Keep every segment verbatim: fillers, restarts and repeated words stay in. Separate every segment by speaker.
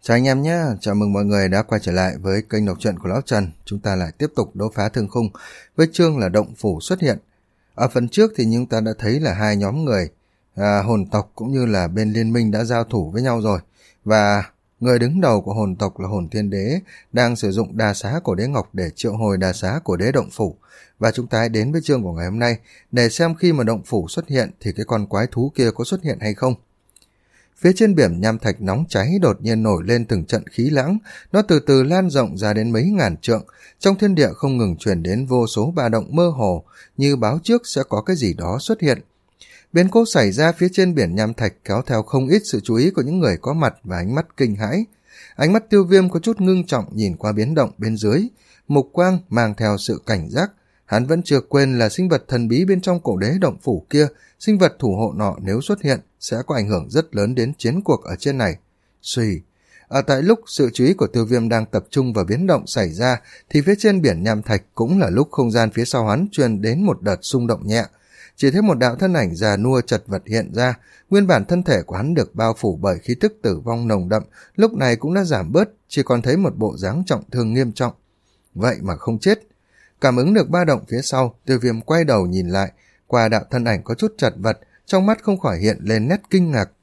Speaker 1: Chào anh em nhé, chào mừng mọi người đã quay trở lại với kênh đọc truyện của Lão Trần. Chúng ta lại tiếp tục đấu phá thương khung với chương là động phủ xuất hiện. Ở phần trước thì chúng ta đã thấy là hai nhóm người, à, hồn tộc cũng như là bên liên minh đã giao thủ với nhau rồi. Và người đứng đầu của hồn tộc là hồn thiên đế đang sử dụng đà xá của đế ngọc để triệu hồi đà xá của đế động phủ. Và chúng ta hãy đến với chương của ngày hôm nay để xem khi mà động phủ xuất hiện thì cái con quái thú kia có xuất hiện hay không. Phía trên biển nham thạch nóng cháy đột nhiên nổi lên từng trận khí lãng, nó từ từ lan rộng ra đến mấy ngàn trượng, trong thiên địa không ngừng truyền đến vô số ba động mơ hồ, như báo trước sẽ có cái gì đó xuất hiện. Biến cố xảy ra phía trên biển nham thạch kéo theo không ít sự chú ý của những người có mặt và ánh mắt kinh hãi. Ánh mắt Tiêu Viêm có chút ngưng trọng nhìn qua biến động bên dưới, mục quang mang theo sự cảnh giác. Hắn vẫn chưa quên là sinh vật thần bí bên trong cổ đế động phủ kia, sinh vật thủ hộ nọ nếu xuất hiện sẽ có ảnh hưởng rất lớn đến chiến cuộc ở trên này. Xuy, ở tại lúc sự chú ý của Tiêu Viêm đang tập trung vào biến động xảy ra thì phía trên biển nham thạch cũng là lúc không gian phía sau hắn truyền đến một đợt xung động nhẹ. Chỉ thấy một đạo thân ảnh già nua chật vật hiện ra, nguyên bản thân thể của hắn được bao phủ bởi khí tức tử vong nồng đậm, lúc này cũng đã giảm bớt, chỉ còn thấy một bộ dáng trọng thương nghiêm trọng. Vậy mà không chết. Cảm ứng được ba động phía sau, Tiêu Viêm quay đầu nhìn lại, qua đạo thân ảnh có chút chật vật, trong mắt không khỏi hiện lên nét kinh ngạc.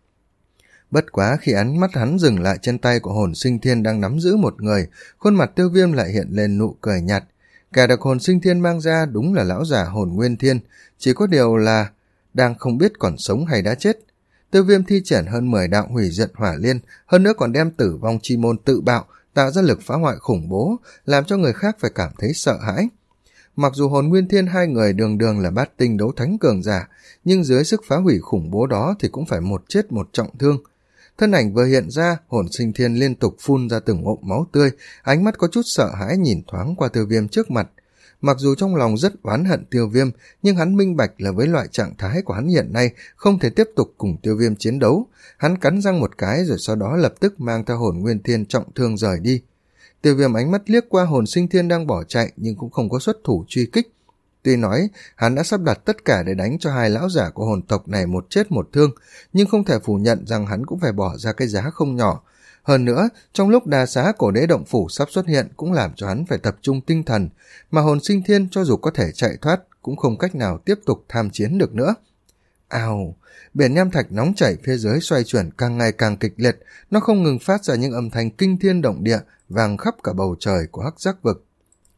Speaker 1: Bất quá khi ánh mắt hắn dừng lại trên tay của hồn sinh thiên đang nắm giữ một người, khuôn mặt Tiêu Viêm lại hiện lên nụ cười nhạt. Kẻ được hồn sinh thiên mang ra đúng là lão giả hồn nguyên thiên, chỉ có điều là đang không biết còn sống hay đã chết. Tiêu Viêm thi triển hơn mười đạo hủy diệt hỏa liên, hơn nữa còn đem tử vong chi môn tự bạo, tạo ra lực phá hoại khủng bố, làm cho người khác phải cảm thấy sợ hãi. Mặc dù hồn nguyên thiên hai người đường đường là bát tinh đấu thánh cường giả, nhưng dưới sức phá hủy khủng bố đó thì cũng phải một chết một trọng thương. Thân ảnh vừa hiện ra, hồn sinh thiên liên tục phun ra từng ngụm máu tươi, ánh mắt có chút sợ hãi nhìn thoáng qua Tiêu Viêm trước mặt. Mặc dù trong lòng rất oán hận Tiêu Viêm, nhưng hắn minh bạch là với loại trạng thái của hắn hiện nay không thể tiếp tục cùng Tiêu Viêm chiến đấu. Hắn cắn răng một cái rồi sau đó lập tức mang theo hồn nguyên thiên trọng thương rời đi. Tiêu Viêm ánh mắt liếc qua hồn sinh thiên đang bỏ chạy nhưng cũng không có xuất thủ truy kích. Tuy nói hắn đã sắp đặt tất cả để đánh cho hai lão giả của hồn tộc này một chết một thương, nhưng không thể phủ nhận rằng hắn cũng phải bỏ ra cái giá không nhỏ. Hơn nữa, trong lúc đà xá cổ đế động phủ sắp xuất hiện cũng làm cho hắn phải tập trung tinh thần, mà hồn sinh thiên cho dù có thể chạy thoát cũng không cách nào tiếp tục tham chiến được nữa. Ào, biển nham thạch nóng chảy phía dưới xoay chuyển càng ngày càng kịch liệt, nó không ngừng phát ra những âm thanh kinh thiên động địa, vang khắp cả bầu trời của hắc giác vực.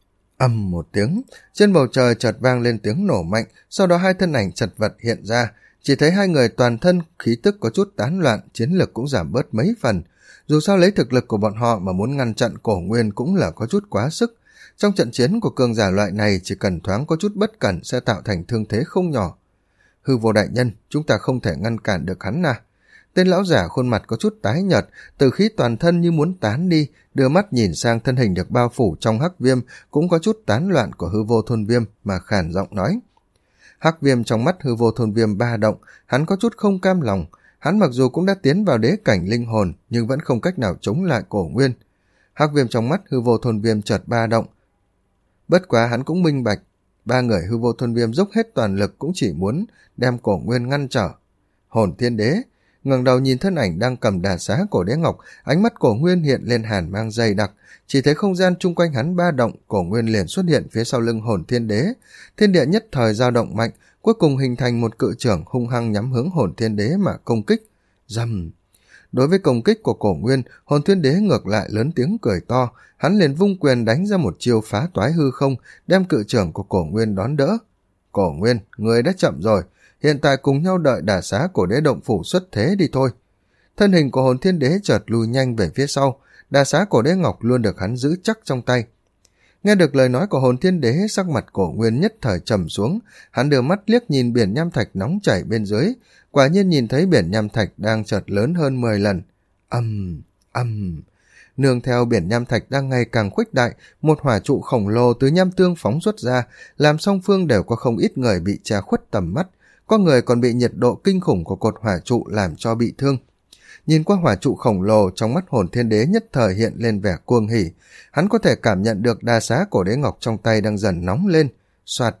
Speaker 1: Ầm một tiếng, trên bầu trời chợt vang lên tiếng nổ mạnh, sau đó hai thân ảnh chật vật hiện ra, chỉ thấy hai người toàn thân khí tức có chút tán loạn, chiến lực cũng giảm bớt mấy phần. Dù sao lấy thực lực của bọn họ mà muốn ngăn chặn cổ nguyên cũng là có chút quá sức. Trong trận chiến của cường giả loại này chỉ cần thoáng có chút bất cẩn sẽ tạo thành thương thế không nhỏ. Hư vô đại nhân, chúng ta không thể ngăn cản được hắn à? Tên lão giả khuôn mặt có chút tái nhợt, từ khí toàn thân như muốn tán đi, đưa mắt nhìn sang thân hình được bao phủ trong hắc viêm cũng có chút tán loạn của hư vô thôn viêm mà khàn giọng nói. Hắc viêm trong mắt hư vô thôn viêm ba động, hắn có chút không cam lòng. Hắn mặc dù cũng đã tiến vào đế cảnh linh hồn nhưng vẫn không cách nào chống lại cổ nguyên. Hắc viêm trong mắt hư vô thôn viêm chợt ba động. Bất quá hắn cũng minh bạch, ba người hư vô thôn viêm dốc hết toàn lực cũng chỉ muốn đem cổ nguyên ngăn trở. Hồn thiên đế ngẩng đầu nhìn thân ảnh đang cầm đà xá cổ đế ngọc, ánh mắt cổ nguyên hiện lên hàn mang dày đặc, chỉ thấy không gian chung quanh hắn ba động, cổ nguyên liền xuất hiện phía sau lưng hồn thiên đế. Thiên địa nhất thời dao động mạnh, cuối cùng hình thành một cự trưởng hung hăng nhắm hướng hồn thiên đế mà công kích. Rầm. Đối với công kích của cổ nguyên, hồn thiên đế ngược lại lớn tiếng cười to, hắn liền vung quyền đánh ra một chiêu phá toái hư không, đem cự trưởng của cổ nguyên đón đỡ. Cổ nguyên, người đã chậm rồi, hiện tại cùng nhau đợi đả xá cổ đế động phủ xuất thế đi thôi. Thân hình của hồn thiên đế chợt lùi nhanh về phía sau, đả xá cổ đế ngọc luôn được hắn giữ chắc trong tay. Nghe được lời nói của hồn thiên đế, sắc mặt cổ nguyên nhất thời trầm xuống, hắn đưa mắt liếc nhìn biển nham thạch nóng chảy bên dưới, quả nhiên nhìn thấy biển nham thạch đang chợt lớn hơn mười lần. Âm, âm. Nương theo biển nham thạch đang ngày càng khuếch đại, một hỏa trụ khổng lồ từ nham tương phóng xuất ra, làm song phương đều có không ít người bị che khuất tầm mắt, có người còn bị nhiệt độ kinh khủng của cột hỏa trụ làm cho bị thương. Nhìn qua hỏa trụ khổng lồ, trong mắt hồn thiên đế nhất thời hiện lên vẻ cuồng hỉ, hắn có thể cảm nhận được đa xá cổ đế ngọc trong tay đang dần nóng lên. Soạt,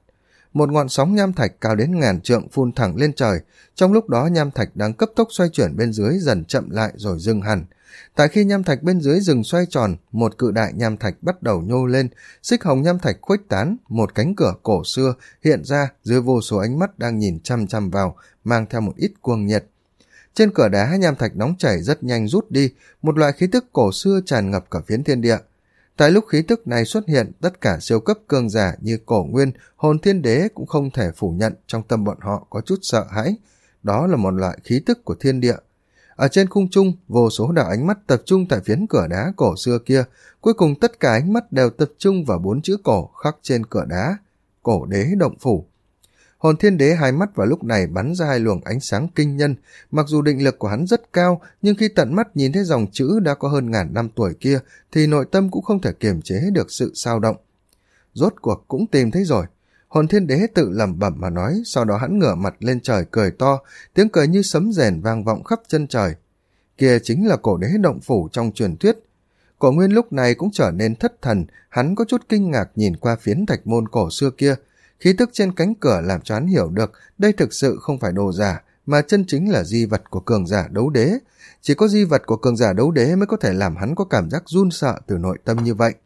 Speaker 1: một ngọn sóng nham thạch cao đến ngàn trượng phun thẳng lên trời. Trong lúc đó nham thạch đang cấp tốc xoay chuyển bên dưới dần chậm lại rồi dừng hẳn. Tại khi nham thạch bên dưới dừng xoay tròn, một cự đại nham thạch bắt đầu nhô lên, xích hồng nham thạch khuếch tán, một cánh cửa cổ xưa hiện ra dưới vô số ánh mắt đang nhìn chăm chăm vào, mang theo một ít cuồng nhiệt. Trên cửa đá nham thạch nóng chảy rất nhanh rút đi, một loại khí tức cổ xưa tràn ngập cả phiến thiên địa. Tại lúc khí tức này xuất hiện, tất cả siêu cấp cường giả như Cổ Nguyên, Hồn Thiên Đế cũng không thể phủ nhận trong tâm bọn họ có chút sợ hãi. Đó là một loại khí tức của thiên địa. Ở trên khung trung, vô số đạo ánh mắt tập trung tại phiến cửa đá cổ xưa kia, cuối cùng tất cả ánh mắt đều tập trung vào bốn chữ cổ khắc trên cửa đá. Cổ Đế Động Phủ. Hồn Thiên Đế hai mắt vào lúc này bắn ra hai luồng ánh sáng kinh nhân, mặc dù định lực của hắn rất cao, nhưng khi tận mắt nhìn thấy dòng chữ đã có hơn ngàn năm tuổi kia, thì nội tâm cũng không thể kiềm chế được sự sao động. Rốt cuộc cũng tìm thấy rồi. Hồn Thiên Đế tự lẩm bẩm mà nói, sau đó hắn ngửa mặt lên trời cười to, tiếng cười như sấm rền vang vọng khắp chân trời. Kia chính là Cổ Đế Động Phủ trong truyền thuyết. Cổ Nguyên lúc này cũng trở nên thất thần, hắn có chút kinh ngạc nhìn qua phiến thạch môn cổ xưa kia. Khí tức trên cánh cửa làm cho hắn hiểu được đây thực sự không phải đồ giả, mà chân chính là di vật của cường giả đấu đế. Chỉ có di vật của cường giả đấu đế mới có thể làm hắn có cảm giác run sợ từ nội tâm như vậy.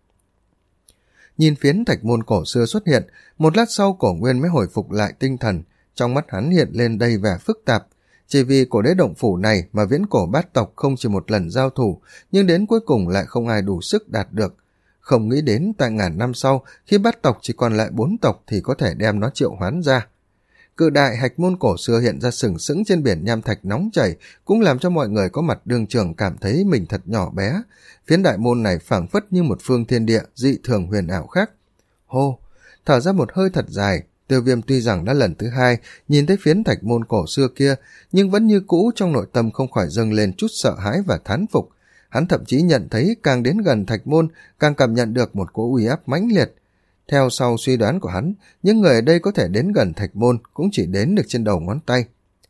Speaker 1: Nhìn phiến thạch môn cổ xưa xuất hiện, một lát sau Cổ Nguyên mới hồi phục lại tinh thần, trong mắt hắn hiện lên đầy vẻ phức tạp. Chỉ vì Cổ Đế Động Phủ này mà viễn cổ bát tộc không chỉ một lần giao thủ, nhưng đến cuối cùng lại không ai đủ sức đạt được. Không nghĩ đến tại ngàn năm sau, khi bát tộc chỉ còn lại bốn tộc thì có thể đem nó triệu hoán ra. Cự đại hạch môn cổ xưa hiện ra sừng sững trên biển nham thạch nóng chảy, cũng làm cho mọi người có mặt đường trường cảm thấy mình thật nhỏ bé. Phiến đại môn này phảng phất như một phương thiên địa dị thường huyền ảo khác. Hô, thở ra một hơi thật dài, Tiêu Viêm tuy rằng đã lần thứ hai nhìn thấy phiến thạch môn cổ xưa kia, nhưng vẫn như cũ trong nội tâm không khỏi dâng lên chút sợ hãi và thán phục. Hắn thậm chí nhận thấy càng đến gần thạch môn, càng cảm nhận được một cỗ uy áp mãnh liệt. Theo sau suy đoán của hắn, những người ở đây có thể đến gần thạch môn cũng chỉ đến được trên đầu ngón tay.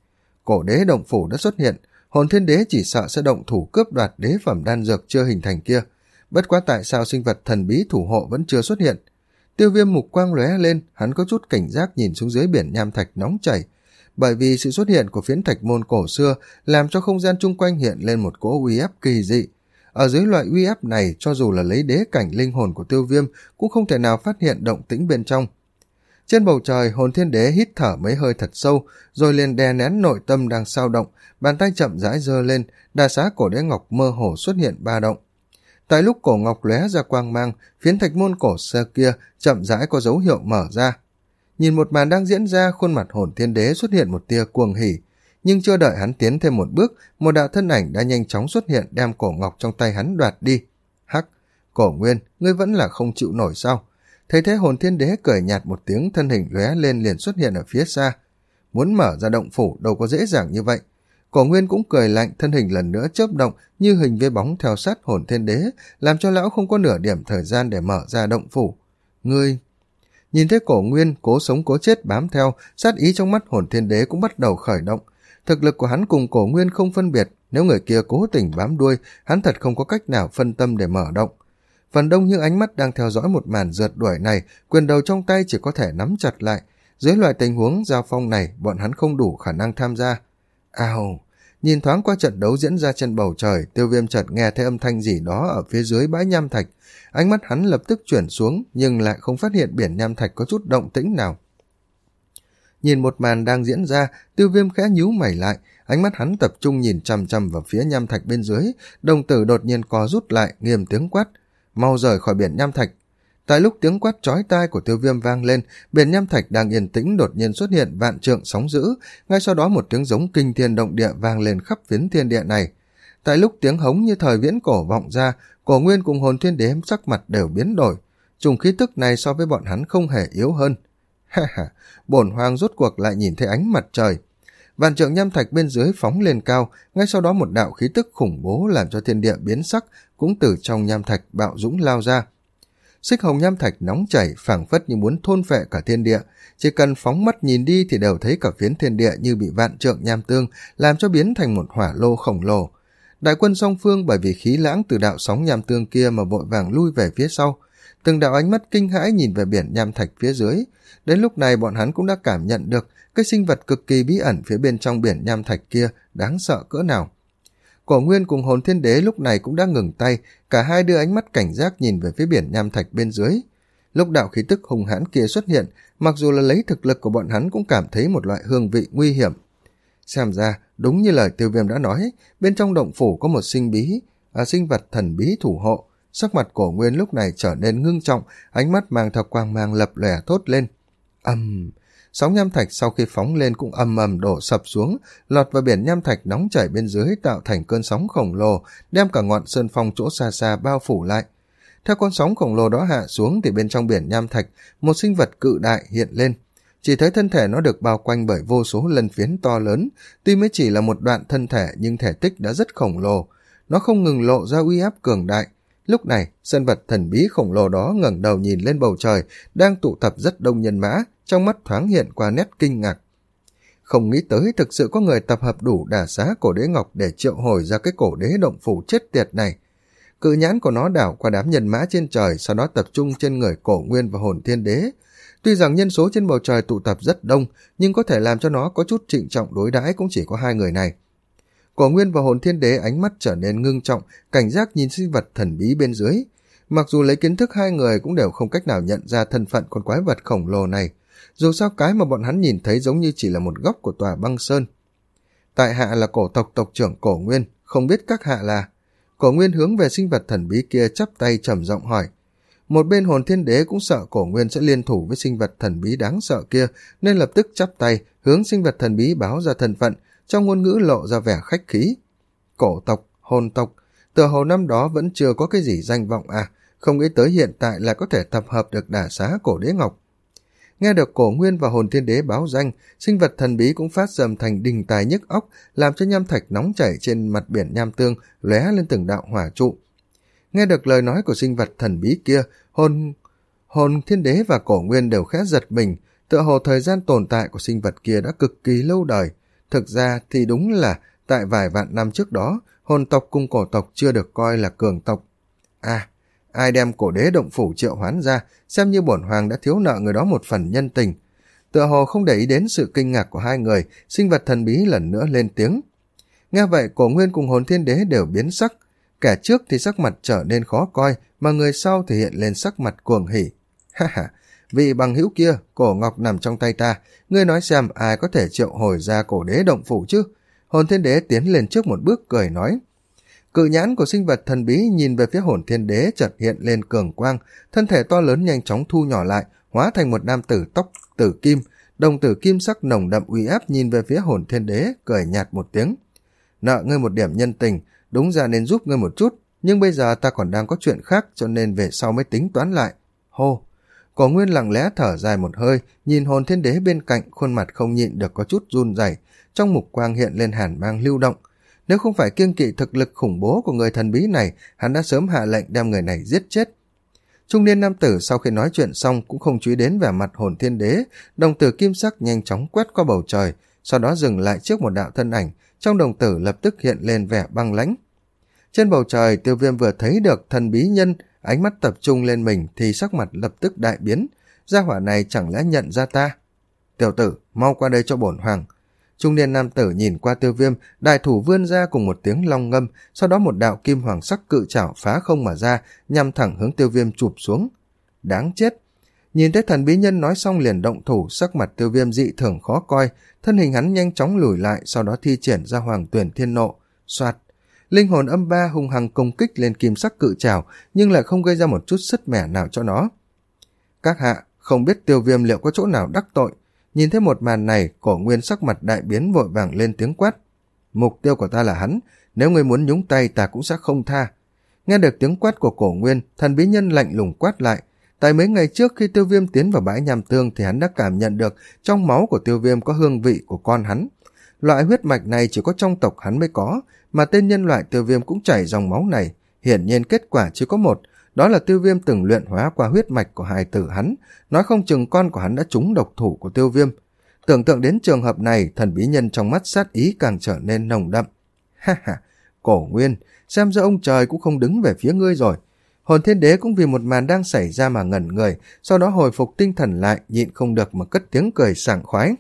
Speaker 1: Cổ Đế Động Phủ đã xuất hiện, Hồn Thiên Đế chỉ sợ sẽ động thủ cướp đoạt đế phẩm đan dược chưa hình thành kia. Bất quá tại sao sinh vật thần bí thủ hộ vẫn chưa xuất hiện? Tiêu Viêm mục quang lóe lên, hắn có chút cảnh giác nhìn xuống dưới biển nham thạch nóng chảy. Bởi vì sự xuất hiện của phiến thạch môn cổ xưa làm cho không gian chung quanh hiện lên một cỗ uy áp kỳ dị. Ở dưới loại uy áp này, cho dù là lấy đế cảnh linh hồn của Tiêu Viêm cũng không thể nào phát hiện động tĩnh bên trong. Trên bầu trời, Hồn Thiên Đế hít thở mấy hơi thật sâu, rồi liền đè nén nội tâm đang sao động, bàn tay chậm rãi giơ lên, đà xá cổ đế ngọc mơ hồ xuất hiện ba động. Tại lúc cổ ngọc lóe ra quang mang, phiến thạch môn cổ xưa kia chậm rãi có dấu hiệu mở ra. Nhìn một màn đang diễn ra, khuôn mặt Hồn Thiên Đế xuất hiện một tia cuồng hỉ, nhưng chưa đợi hắn tiến thêm một bước, một đạo thân ảnh đã nhanh chóng xuất hiện đem cổ ngọc trong tay hắn đoạt đi. Hắc, Cổ Nguyên, ngươi vẫn là không chịu nổi sao? Thấy thế Hồn Thiên Đế cười nhạt một tiếng, thân hình lóe lên liền xuất hiện ở phía xa. Muốn mở ra động phủ đâu có dễ dàng như vậy. Cổ Nguyên cũng cười lạnh, thân hình lần nữa chớp động như hình với bóng theo sát Hồn Thiên Đế, làm cho lão không có nửa điểm thời gian để mở ra động phủ. Ngươi... Nhìn thấy Cổ Nguyên cố sống cố chết bám theo, sát ý trong mắt Hồn Thiên Đế cũng bắt đầu khởi động. Thực lực của hắn cùng Cổ Nguyên không phân biệt, nếu người kia cố tình bám đuôi, hắn thật không có cách nào phân tâm để mở động. Phần đông những ánh mắt đang theo dõi một màn rượt đuổi này, quyền đầu trong tay chỉ có thể nắm chặt lại. Dưới loại tình huống giao phong này, bọn hắn không đủ khả năng tham gia. Ào! Nhìn thoáng qua trận đấu diễn ra trên bầu trời, Tiêu Viêm chợt nghe thấy âm thanh gì đó ở phía dưới bãi nham thạch. Ánh mắt hắn lập tức chuyển xuống, nhưng lại không phát hiện biển nham thạch có chút động tĩnh nào. Nhìn một màn đang diễn ra, Tiêu Viêm khẽ nhíu mày lại, ánh mắt hắn tập trung nhìn chằm chằm vào phía nham thạch bên dưới, đồng tử đột nhiên co rút lại, nghiêm tiếng quát, mau rời khỏi biển nham thạch. Tại lúc tiếng quát chói tai của Tiêu Viêm vang lên, biển nham thạch đang yên tĩnh đột nhiên xuất hiện vạn trượng sóng dữ, ngay sau đó một tiếng giống kinh thiên động địa vang lên khắp phiến thiên địa này. Tại lúc tiếng hống như thời viễn cổ vọng ra, Cổ Nguyên cùng Hồn Thiên Đế sắc mặt đều biến đổi, chủng khí tức này so với bọn hắn không hề yếu hơn. Ha ha, bổn hoàng rốt cuộc lại nhìn thấy ánh mặt trời. Vạn trượng nham thạch bên dưới phóng lên cao, ngay sau đó một đạo khí tức khủng bố làm cho thiên địa biến sắc cũng từ trong nham thạch bạo dũng lao ra. Xích hồng nham thạch nóng chảy phảng phất như muốn thôn phệ cả thiên địa, chỉ cần phóng mắt nhìn đi thì đều thấy cả phiến thiên địa như bị vạn trượng nham tương làm cho biến thành một hỏa lô khổng lồ. Đại quân song phương bởi vì khí lãng từ đạo sóng nham tương kia mà vội vàng lui về phía sau. Từng đạo ánh mắt kinh hãi nhìn về biển nham thạch phía dưới. Đến lúc này bọn hắn cũng đã cảm nhận được cái sinh vật cực kỳ bí ẩn phía bên trong biển nham thạch kia đáng sợ cỡ nào. Cổ Nguyên cùng Hồn Thiên Đế lúc này cũng đã ngừng tay, cả hai đưa ánh mắt cảnh giác nhìn về phía biển nham thạch bên dưới. Lúc đạo khí tức hung hãn kia xuất hiện, mặc dù là lấy thực lực của bọn hắn cũng cảm thấy một loại hương vị nguy hiểm. Xem ra, đúng như lời Tiêu Viêm đã nói, bên trong động phủ có một sinh bí, à, sinh vật thần bí thủ hộ. Sắc mặt Cổ Nguyên lúc này trở nên ngưng trọng, ánh mắt mang theo quang mang lập lòe thốt lên. Ầm! Um, sóng nham thạch sau khi phóng lên cũng ầm ầm đổ sập xuống, lọt vào biển nham thạch nóng chảy bên dưới tạo thành cơn sóng khổng lồ, đem cả ngọn sơn phong chỗ xa xa bao phủ lại. Theo con sóng khổng lồ đó hạ xuống thì bên trong biển nham thạch, một sinh vật cự đại hiện lên. Chỉ thấy thân thể nó được bao quanh bởi vô số lân phiến to lớn, tuy mới chỉ là một đoạn thân thể nhưng thể tích đã rất khổng lồ. Nó không ngừng lộ ra uy áp cường đại. Lúc này, sinh vật thần bí khổng lồ đó ngẩng đầu nhìn lên bầu trời, đang tụ tập rất đông nhân mã, trong mắt thoáng hiện qua nét kinh ngạc. Không nghĩ tới thực sự có người tập hợp đủ đả xá cổ đế ngọc để triệu hồi ra cái cổ đế động phủ chết tiệt này. Cự nhãn của nó đảo qua đám nhân mã trên trời, sau đó tập trung trên người Cổ Nguyên và Hồn Thiên Đế. Tuy rằng nhân số trên bầu trời tụ tập rất đông, nhưng có thể làm cho nó có chút trịnh trọng đối đãi cũng chỉ có hai người này. Cổ Nguyên và Hồn Thiên Đế ánh mắt trở nên ngưng trọng, cảnh giác nhìn sinh vật thần bí bên dưới. Mặc dù lấy kiến thức hai người cũng đều không cách nào nhận ra thân phận con quái vật khổng lồ này. Dù sao cái mà bọn hắn nhìn thấy giống như chỉ là một góc của tòa băng sơn. Tại hạ là cổ tộc tộc trưởng Cổ Nguyên, không biết các hạ là... Cổ Nguyên hướng về sinh vật thần bí kia chắp tay trầm giọng hỏi. Một bên Hồn Thiên Đế cũng sợ Cổ Nguyên sẽ liên thủ với sinh vật thần bí đáng sợ kia, nên lập tức chắp tay hướng sinh vật thần bí báo ra thân phận, trong ngôn ngữ lộ ra vẻ khách khí. Cổ tộc, hồn tộc, từ hồi năm đó vẫn chưa có cái gì danh vọng à, không nghĩ tới hiện tại là có thể tập hợp được đả xá cổ đế ngọc. Nghe được Cổ Nguyên và Hồn Thiên Đế báo danh, sinh vật thần bí cũng phát dầm thành đình tài nhức óc, làm cho nham thạch nóng chảy trên mặt biển nham tương lóe lên từng đạo hỏa trụ. Nghe được lời nói của sinh vật thần bí kia, hồn hồn Thiên Đế và Cổ Nguyên đều khẽ giật mình, tựa hồ thời gian tồn tại của sinh vật kia đã cực kỳ lâu đời. Thực ra thì đúng là tại vài vạn năm trước đó, hồn tộc cùng cổ tộc chưa được coi là cường tộc. À, ai đem cổ đế động phủ triệu hoán ra, xem như bổn hoàng đã thiếu nợ người đó một phần nhân tình. Tựa hồ không để ý đến sự kinh ngạc của hai người, sinh vật thần bí lần nữa lên tiếng. Nghe vậy, Cổ Nguyên cùng Hồn Thiên Đế đều biến sắc. Kẻ trước thì sắc mặt trở nên khó coi, mà người sau thì hiện lên sắc mặt cuồng hỉ. Ha ha, vị bằng hữu kia, cổ ngọc nằm trong tay ta, ngươi nói xem ai có thể triệu hồi ra cổ đế động phủ chứ? Hồn Thiên Đế tiến lên trước một bước cười nói. Cự nhãn của sinh vật thần bí nhìn về phía Hồn Thiên Đế chợt hiện lên cường quang, thân thể to lớn nhanh chóng thu nhỏ lại, hóa thành một nam tử tóc tử kim, đồng tử kim sắc nồng đậm uy áp nhìn về phía Hồn Thiên Đế, cười nhạt một tiếng. Nợ ngươi một điểm nhân tình, đúng ra nên giúp ngươi một chút, nhưng bây giờ ta còn đang có chuyện khác cho nên về sau mới tính toán lại. Hô! Cổ Nguyên lặng lẽ thở dài một hơi, nhìn Hồn Thiên Đế bên cạnh, khuôn mặt không nhịn được có chút run rẩy, trong mục quang hiện lên hàn mang lưu động. Nếu không phải kiêng kỵ thực lực khủng bố của người thần bí này, hắn đã sớm hạ lệnh đem người này giết chết. Trung niên nam tử sau khi nói chuyện xong cũng không chú ý đến vẻ mặt Hồn Thiên Đế, đồng tử kim sắc nhanh chóng quét qua bầu trời, sau đó dừng lại trước một đạo thân ảnh, trong đồng tử lập tức hiện lên vẻ băng lãnh. Trên bầu trời, Tiêu Viêm vừa thấy được thần bí nhân, ánh mắt tập trung lên mình thì sắc mặt lập tức đại biến. Gia hỏa này chẳng lẽ nhận ra ta? Tiểu tử, mau qua đây cho bổn hoàng. Trung niên nam tử nhìn qua Tiêu Viêm, đại thủ vươn ra cùng một tiếng long ngâm, sau đó một đạo kim hoàng sắc cự trảo phá không mà ra, nhằm thẳng hướng Tiêu Viêm chụp xuống. Đáng chết! Nhìn thấy thần bí nhân nói xong liền động thủ, sắc mặt Tiêu Viêm dị thường khó coi, thân hình hắn nhanh chóng lùi lại, sau đó thi triển ra Hoàng Tuyển Thiên Nộ. Soạt! Linh hồn âm ba hung hăng công kích lên kim sắc cự trảo, nhưng lại không gây ra một chút sứt mẻ nào cho nó. Các hạ, không biết Tiêu Viêm liệu có chỗ nào đắc tội. Nhìn thấy một màn này, Cổ Nguyên sắc mặt đại biến vội vàng lên tiếng quát. Mục tiêu của ta là hắn, nếu ngươi muốn nhúng tay ta cũng sẽ không tha. Nghe được tiếng quát của Cổ Nguyên, thần bí nhân lạnh lùng quát lại. Tại mấy ngày trước khi Tiêu Viêm tiến vào bãi nham tương thì hắn đã cảm nhận được trong máu của Tiêu Viêm có hương vị của con hắn. Loại huyết mạch này chỉ có trong tộc hắn mới có, mà tên nhân loại Tiêu Viêm cũng chảy dòng máu này. Hiển nhiên kết quả chỉ có một, đó là Tiêu Viêm từng luyện hóa qua huyết mạch của hài tử hắn, nói không chừng con của hắn đã trúng độc thủ của Tiêu Viêm. Tưởng tượng đến trường hợp này, thần bí nhân trong mắt sát ý càng trở nên nồng đậm. Ha ha, Cổ Nguyên, xem ra ông trời cũng không đứng về phía ngươi rồi. Hồn Thiên Đế cũng vì một màn đang xảy ra mà ngẩn người, sau đó hồi phục tinh thần lại, nhịn không được mà cất tiếng cười sảng khoái.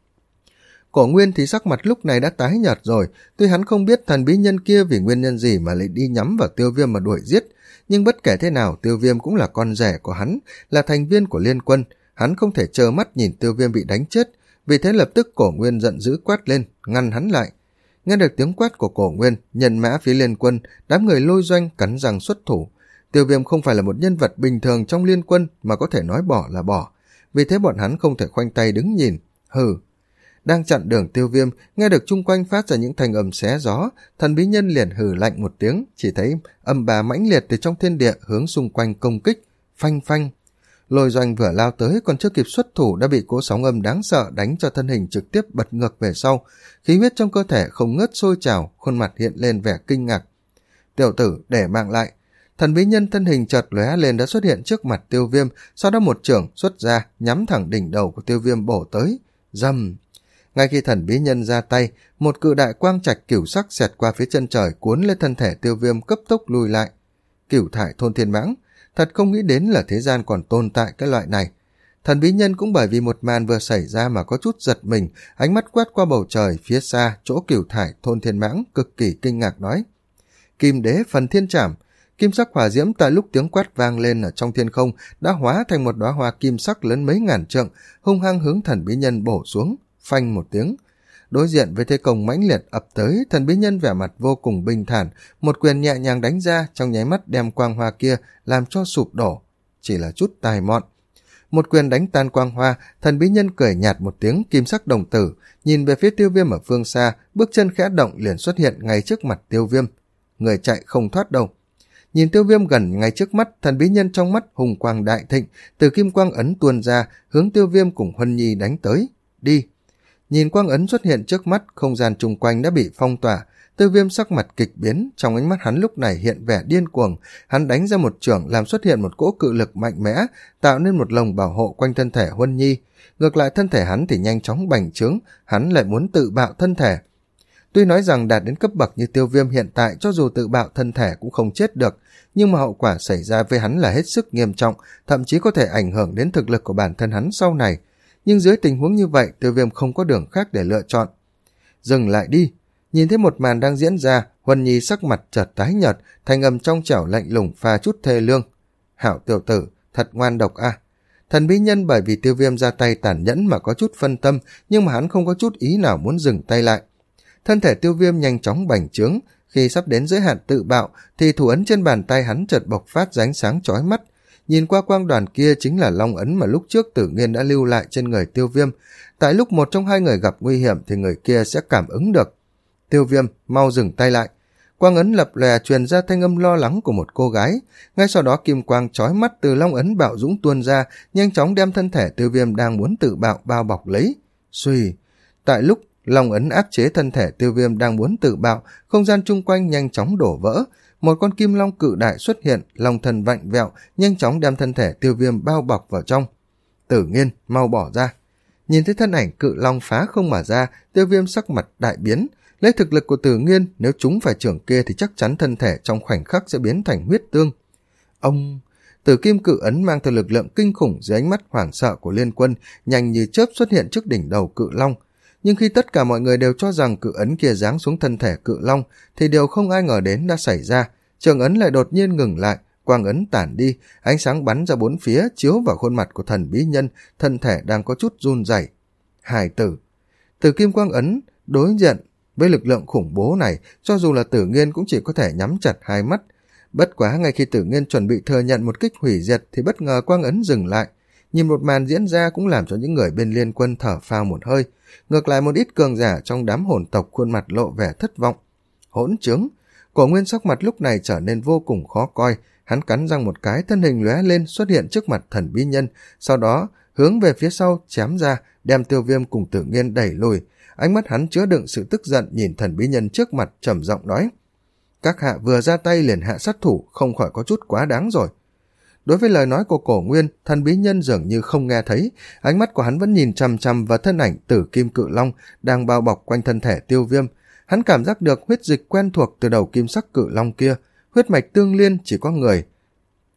Speaker 1: Cổ Nguyên thì sắc mặt lúc này đã tái nhợt rồi, tuy hắn không biết thần bí nhân kia vì nguyên nhân gì mà lại đi nhắm vào Tiêu Viêm mà đuổi giết, nhưng bất kể thế nào Tiêu Viêm cũng là con rể của hắn, là thành viên của liên quân, hắn không thể trơ mắt nhìn Tiêu Viêm bị đánh chết, vì thế lập tức Cổ Nguyên giận dữ quát lên, ngăn hắn lại. Nghe được tiếng quát của Cổ Nguyên, nhân mã phía liên quân, đám người Lôi Doanh cắn răng xuất thủ. Tiêu Viêm không phải là một nhân vật bình thường trong liên quân mà có thể nói bỏ là bỏ, vì thế bọn hắn không thể khoanh tay đứng nhìn. Hừ. Đang chặn đường Tiêu Viêm, nghe được chung quanh phát ra những thanh âm xé gió, thần bí nhân liền hừ lạnh một tiếng, chỉ thấy âm bà mãnh liệt từ trong thiên địa hướng xung quanh công kích, phanh phanh. Lôi Doanh vừa lao tới còn chưa kịp xuất thủ đã bị cỗ sóng âm đáng sợ đánh cho thân hình trực tiếp bật ngược về sau, khí huyết trong cơ thể không ngớt sôi trào, khuôn mặt hiện lên vẻ kinh ngạc. Tiểu tử, để mạng lại. Thần bí nhân thân hình chợt lóe lên đã xuất hiện trước mặt Tiêu Viêm, sau đó một chưởng xuất ra nhắm thẳng đỉnh đầu của Tiêu Viêm bổ tới. Rầm. Ngay khi thần bí nhân ra tay, một cự đại quang trạch cửu sắc xẹt qua phía chân trời cuốn lên thân thể Tiêu Viêm cấp tốc lùi lại. Cửu thải thôn thiên mãng, thật không nghĩ đến là thế gian còn tồn tại cái loại này. Thần bí nhân cũng bởi vì một màn vừa xảy ra mà có chút giật mình, ánh mắt quét qua bầu trời phía xa chỗ cửu thải thôn thiên mãng, cực kỳ kinh ngạc nói: Kim đế phần thiên trảm. Kim sắc hỏa diễm tại lúc tiếng quát vang lên ở trong thiên không đã hóa thành một đóa hoa kim sắc lớn mấy ngàn trượng, hung hăng hướng thần bí nhân bổ xuống. Phanh một tiếng. Đối diện với thế công mãnh liệt ập tới, thần bí nhân vẻ mặt vô cùng bình thản, một quyền nhẹ nhàng đánh ra, trong nháy mắt đem quang hoa kia làm cho sụp đổ. Chỉ là chút tài mọn. Một quyền đánh tan quang hoa, thần bí nhân cười nhạt một tiếng, kim sắc đồng tử, nhìn về phía Tiêu Viêm ở phương xa, bước chân khẽ động liền xuất hiện ngay trước mặt Tiêu Viêm. Người chạy không thoát đâu. Nhìn Tiêu Viêm gần ngay trước mắt, thần bí nhân trong mắt hùng quang đại thịnh, từ kim quang ấn tuôn ra, hướng Tiêu Viêm cùng Huân Nhi đánh tới. Đi. Nhìn quang ấn xuất hiện trước mắt, không gian chung quanh đã bị phong tỏa. Tiêu Viêm sắc mặt kịch biến, trong ánh mắt hắn lúc này hiện vẻ điên cuồng, hắn đánh ra một chưởng làm xuất hiện một cỗ cự lực mạnh mẽ, tạo nên một lồng bảo hộ quanh thân thể Huân Nhi. Ngược lại thân thể hắn thì nhanh chóng bành trướng, hắn lại muốn tự bạo thân thể. Tuy nói rằng đạt đến cấp bậc như Tiêu Viêm hiện tại cho dù tự bạo thân thể cũng không chết được, nhưng mà hậu quả xảy ra với hắn là hết sức nghiêm trọng, thậm chí có thể ảnh hưởng đến thực lực của bản thân hắn sau này. Nhưng dưới tình huống như vậy, Tiêu Viêm không có đường khác để lựa chọn. Dừng lại đi. Nhìn thấy một màn đang diễn ra, Huân Nhi sắc mặt chợt tái nhợt, thanh âm trong trẻo lạnh lùng pha chút thê lương. Hảo tiểu tử, thật ngoan độc a. À. Thần bí nhân bởi vì Tiêu Viêm ra tay tàn nhẫn mà có chút phân tâm, nhưng mà hắn không có chút ý nào muốn dừng tay lại. Thân thể Tiêu Viêm nhanh chóng bành trướng, khi sắp đến giới hạn tự bạo thì thủ ấn trên bàn tay hắn chợt bộc phát ra ánh sáng chói mắt. Nhìn qua quang đoàn kia chính là long ấn mà lúc trước Tử Nghiên đã lưu lại trên người Tiêu Viêm. Tại lúc một trong hai người gặp nguy hiểm thì người kia sẽ cảm ứng được. Tiêu Viêm, mau dừng tay lại. Quang ấn lập lòe truyền ra thanh âm lo lắng của một cô gái. Ngay sau đó kim quang chói mắt từ long ấn bạo dũng tuôn ra, nhanh chóng đem thân thể Tiêu Viêm đang muốn tự bạo bao bọc lấy. Xuy. Tại lúc long ấn áp chế thân thể Tiêu Viêm đang muốn tự bạo, không gian chung quanh nhanh chóng đổ vỡ. Một con kim long cự đại xuất hiện, long thần vặn vẹo, nhanh chóng đem thân thể Tiêu Viêm bao bọc vào trong. Tử Nghiên, mau bỏ ra. Nhìn thấy thân ảnh cự long phá không mà ra, Tiêu Viêm sắc mặt đại biến. Lấy thực lực của Tử Nghiên, nếu chúng phải trưởng kia thì chắc chắn thân thể trong khoảnh khắc sẽ biến thành huyết tương. Ông... Tử kim cự ấn mang theo lực lượng kinh khủng dưới ánh mắt hoảng sợ của liên quân, nhanh như chớp xuất hiện trước đỉnh đầu cự long. Nhưng khi tất cả mọi người đều cho rằng cự ấn kia giáng xuống thân thể cự long, thì điều không ai ngờ đến đã xảy ra. Trường ấn lại đột nhiên ngừng lại, quang ấn tản đi, ánh sáng bắn ra bốn phía, chiếu vào khuôn mặt của thần bí nhân, thân thể đang có chút run rẩy. Hài tử. Từ kim quang ấn đối diện với lực lượng khủng bố này, cho dù là Tử Nghiên cũng chỉ có thể nhắm chặt hai mắt. Bất quá ngay khi Tử Nghiên chuẩn bị thừa nhận một kích hủy diệt thì bất ngờ quang ấn dừng lại. Nhìn một màn diễn ra cũng làm cho những người bên liên quân thở phào một hơi. Ngược lại một ít cường giả trong đám hồn tộc khuôn mặt lộ vẻ thất vọng. Hỗn trướng. Cổ Nguyên sắc mặt lúc này trở nên vô cùng khó coi. Hắn cắn răng một cái, thân hình lóe lên xuất hiện trước mặt thần bí nhân, sau đó hướng về phía sau chém ra, đem Tiêu Viêm cùng Tử Nghiên đẩy lùi. Ánh mắt hắn chứa đựng sự tức giận, nhìn thần bí nhân trước mặt trầm giọng nói: Các hạ vừa ra tay liền hạ sát thủ, không khỏi có chút quá đáng rồi. Đối với lời nói của Cổ Nguyên, thần bí nhân dường như không nghe thấy, ánh mắt của hắn vẫn nhìn chằm chằm vào thân ảnh Tử Kim Cự Long đang bao bọc quanh thân thể Tiêu Viêm. Hắn cảm giác được huyết dịch quen thuộc từ đầu kim sắc cự long kia, huyết mạch tương liên chỉ có người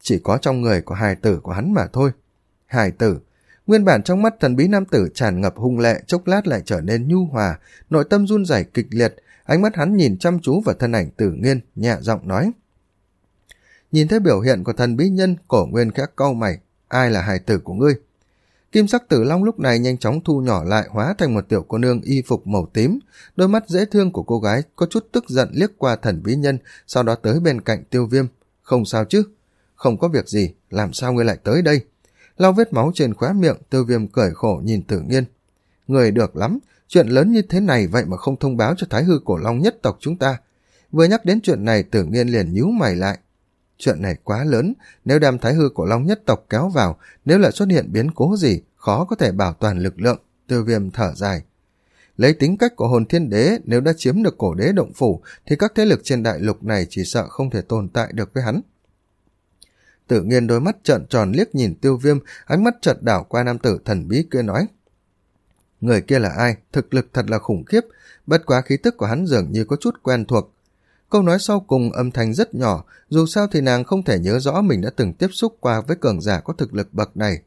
Speaker 1: chỉ có trong người của hài tử của hắn mà thôi. Hài tử, nguyên bản trong mắt thần bí nam tử tràn ngập hung lệ, chốc lát lại trở nên nhu hòa, nội tâm run rẩy kịch liệt, ánh mắt hắn nhìn chăm chú vào thân ảnh Tử Nghiên, nhẹ giọng nói. Nhìn thấy biểu hiện của thần bí nhân, Cổ Nguyên khẽ cau mày, ai là hài tử của ngươi? Kim sắc tử long lúc này nhanh chóng thu nhỏ lại, hóa thành một tiểu cô nương y phục màu tím, đôi mắt dễ thương của cô gái có chút tức giận liếc qua thần bí nhân, sau đó tới bên cạnh Tiêu Viêm. Không sao chứ? Không có việc gì, làm sao ngươi lại tới đây? Lau vết máu trên khóe miệng, Tiêu Viêm cười khổ nhìn Tử Nghiên. Người được lắm, chuyện lớn như thế này vậy mà không thông báo cho Thái Hư Cổ Long nhất tộc chúng ta. Vừa nhắc đến chuyện này, Tử Nghiên liền nhíu mày lại. Chuyện này quá lớn, nếu đem Thái Hư Cổ Long nhất tộc kéo vào, nếu lại xuất hiện biến cố gì, khó có thể bảo toàn lực lượng. Tiêu Viêm thở dài. Lấy tính cách của Hồn Thiên Đế, nếu đã chiếm được cổ đế động phủ, thì các thế lực trên đại lục này chỉ sợ không thể tồn tại được với hắn. Tử Nghiên đôi mắt trợn tròn liếc nhìn Tiêu Viêm, ánh mắt chợt đảo qua nam tử thần bí kia nói. Người kia là ai? Thực lực thật là khủng khiếp, bất quá khí tức của hắn dường như có chút quen thuộc. Câu nói sau cùng âm thanh rất nhỏ, dù sao thì nàng không thể nhớ rõ mình đã từng tiếp xúc qua với cường giả có thực lực bậc này.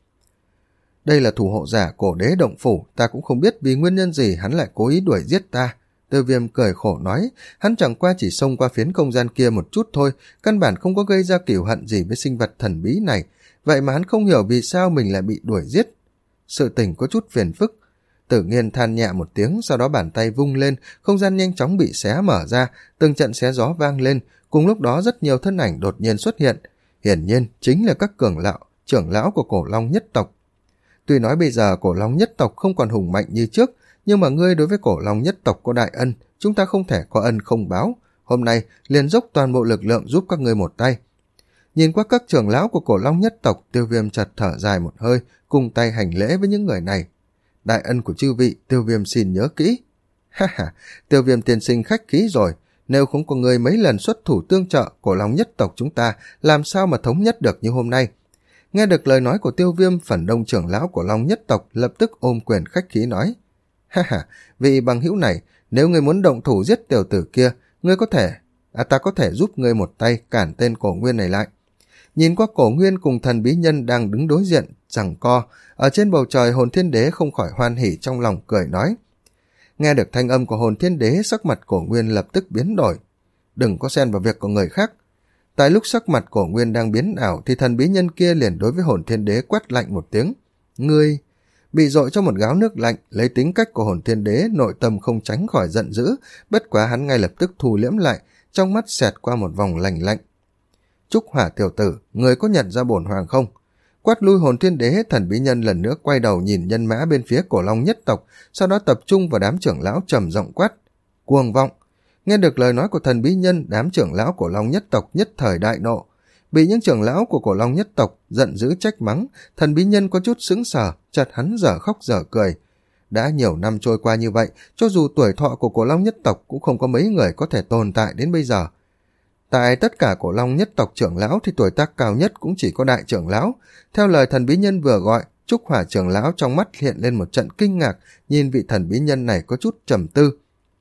Speaker 1: Đây là thủ hộ giả cổ đế động phủ, ta cũng không biết vì nguyên nhân gì hắn lại cố ý đuổi giết ta. Tiêu Viêm cười khổ nói, hắn chẳng qua chỉ xông qua phiến không gian kia một chút thôi, căn bản không có gây ra cửu hận gì với sinh vật thần bí này, vậy mà hắn không hiểu vì sao mình lại bị đuổi giết. Sự tình có chút phiền phức. Tử Nghiên than nhẹ một tiếng, sau đó bàn tay vung lên, không gian nhanh chóng bị xé mở ra, từng trận xé gió vang lên, cùng lúc đó rất nhiều thân ảnh đột nhiên xuất hiện, hiển nhiên chính là các cường lão, trưởng lão của Cổ Long nhất tộc. Tuy nói bây giờ Cổ Long nhất tộc không còn hùng mạnh như trước, nhưng mà ngươi đối với Cổ Long nhất tộc có đại ân, chúng ta không thể có ân không báo, hôm nay liền dốc toàn bộ lực lượng giúp các ngươi một tay. Nhìn qua các trưởng lão của Cổ Long nhất tộc, Tiêu Viêm chợt thở dài một hơi, cùng tay hành lễ với những người này. Đại ân của chư vị, Tiêu Viêm xin nhớ kỹ. Ha ha, Tiêu Viêm tiên sinh khách khí rồi, nếu không có người mấy lần xuất thủ tương trợ, Cổ Long nhất tộc chúng ta làm sao mà thống nhất được như hôm nay. Nghe được lời nói của Tiêu Viêm, phần đông trưởng lão của Long nhất tộc lập tức ôm quyền khách khí nói. Ha ha, vị bằng hữu này, nếu ngươi muốn động thủ giết tiểu tử kia, ngươi có thể, à ta có thể giúp ngươi một tay cản tên Cổ Nguyên này lại. Nhìn qua Cổ Nguyên cùng thần bí nhân đang đứng đối diện, giằng co, ở trên bầu trời Hồn Thiên Đế không khỏi hoan hỉ trong lòng cười nói. Nghe được thanh âm của Hồn Thiên Đế, sắc mặt Cổ Nguyên lập tức biến đổi. Đừng có xen vào việc của người khác. Tại lúc sắc mặt Cổ Nguyên đang biến ảo thì thần bí nhân kia liền đối với Hồn Thiên Đế quát lạnh một tiếng. Ngươi bị dội cho một gáo nước lạnh, lấy tính cách của Hồn Thiên Đế, nội tâm không tránh khỏi giận dữ, bất quá hắn ngay lập tức thu liễm lại, trong mắt xẹt qua một vòng lạnh lạnh. Trúc Hỏa tiểu tử, người có nhận ra bổn hoàng không? Quát lui Hồn Thiên Đế, thần bí nhân lần nữa quay đầu nhìn nhân mã bên phía Cổ Long nhất tộc, sau đó tập trung vào đám trưởng lão trầm giọng quát. Cuồng vọng! Nghe được lời nói của thần bí nhân, đám trưởng lão Cổ Long nhất tộc nhất thời đại nộ. Bị những trưởng lão của Cổ Long nhất tộc giận dữ trách mắng, thần bí nhân có chút sững sờ, chợt hắn dở khóc dở cười. Đã nhiều năm trôi qua như vậy, cho dù tuổi thọ của Cổ Long nhất tộc cũng không có mấy người có thể tồn tại đến bây giờ. Tại tất cả Cổ Long nhất tộc trưởng lão thì tuổi tác cao nhất cũng chỉ có đại trưởng lão. Theo lời thần bí nhân vừa gọi, Trúc Hỏa trưởng lão trong mắt hiện lên một trận kinh ngạc, nhìn vị thần bí nhân này có chút trầm tư.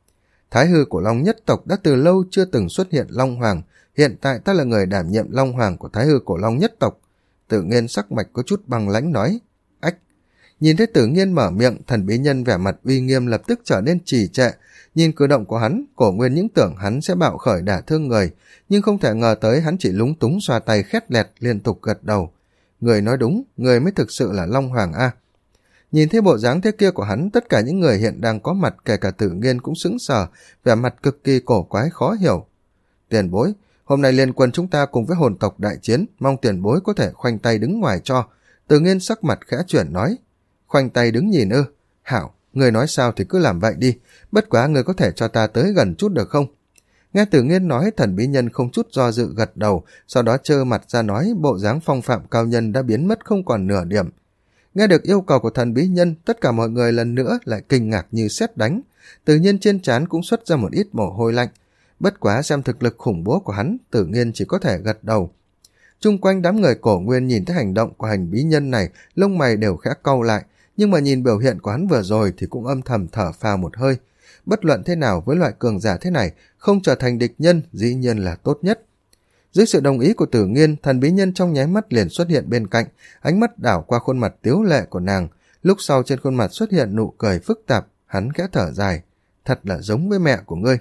Speaker 1: Thái Hư Cổ Long nhất tộc đã từ lâu chưa từng xuất hiện Long Hoàng, hiện tại ta là người đảm nhiệm Long Hoàng của Thái Hư Cổ Long nhất tộc. Tử Nghiên sắc mạch có chút băng lãnh nói. Ách! Nhìn thấy Tử Nghiên mở miệng, thần bí nhân vẻ mặt uy nghiêm lập tức trở nên trì trệ. Nhìn cử động của hắn, Cổ Nguyên những tưởng hắn sẽ bạo khởi đả thương người, nhưng không thể ngờ tới hắn chỉ lúng túng xoa tay khét lẹt liên tục gật đầu. Người nói đúng, người mới thực sự là Long Hoàng a. Nhìn thấy bộ dáng thế kia của hắn, tất cả những người hiện đang có mặt kể cả Tử Nghiên cũng sững sờ, vẻ mặt cực kỳ cổ quái khó hiểu. Tiền bối, hôm nay liên quân chúng ta cùng với hồn tộc đại chiến, mong tiền bối có thể khoanh tay đứng ngoài cho. Tử Nghiên sắc mặt khẽ chuyển nói. Khoanh tay đứng nhìn ư? Hảo, người nói sao thì cứ làm vậy đi, bất quá người có thể cho ta tới gần chút được không? Nghe Tử Nghiên nói, thần bí nhân không chút do dự gật đầu, sau đó trơ mặt ra nói, bộ dáng phong phạm cao nhân đã biến mất không còn nửa điểm. Nghe được yêu cầu của thần bí nhân, tất cả mọi người lần nữa lại kinh ngạc như sét đánh, tự nhiên trên trán cũng xuất ra một ít mồ hôi lạnh. Bất quá xem thực lực khủng bố của hắn, Tử Nghiên chỉ có thể gật đầu. Chung quanh đám người Cổ Nguyên nhìn thấy hành động của hành bí nhân này, lông mày đều khẽ cau lại, nhưng mà nhìn biểu hiện của hắn vừa rồi thì cũng âm thầm thở phào một hơi. Bất luận thế nào với loại cường giả thế này, không trở thành địch nhân dĩ nhiên là tốt nhất. Dưới sự đồng ý của Tử Nghiên, thần bí nhân trong nháy mắt liền xuất hiện bên cạnh, ánh mắt đảo qua khuôn mặt tiếu lệ của nàng. Lúc sau trên khuôn mặt xuất hiện nụ cười phức tạp, hắn khẽ thở dài. Thật là giống với mẹ của ngươi.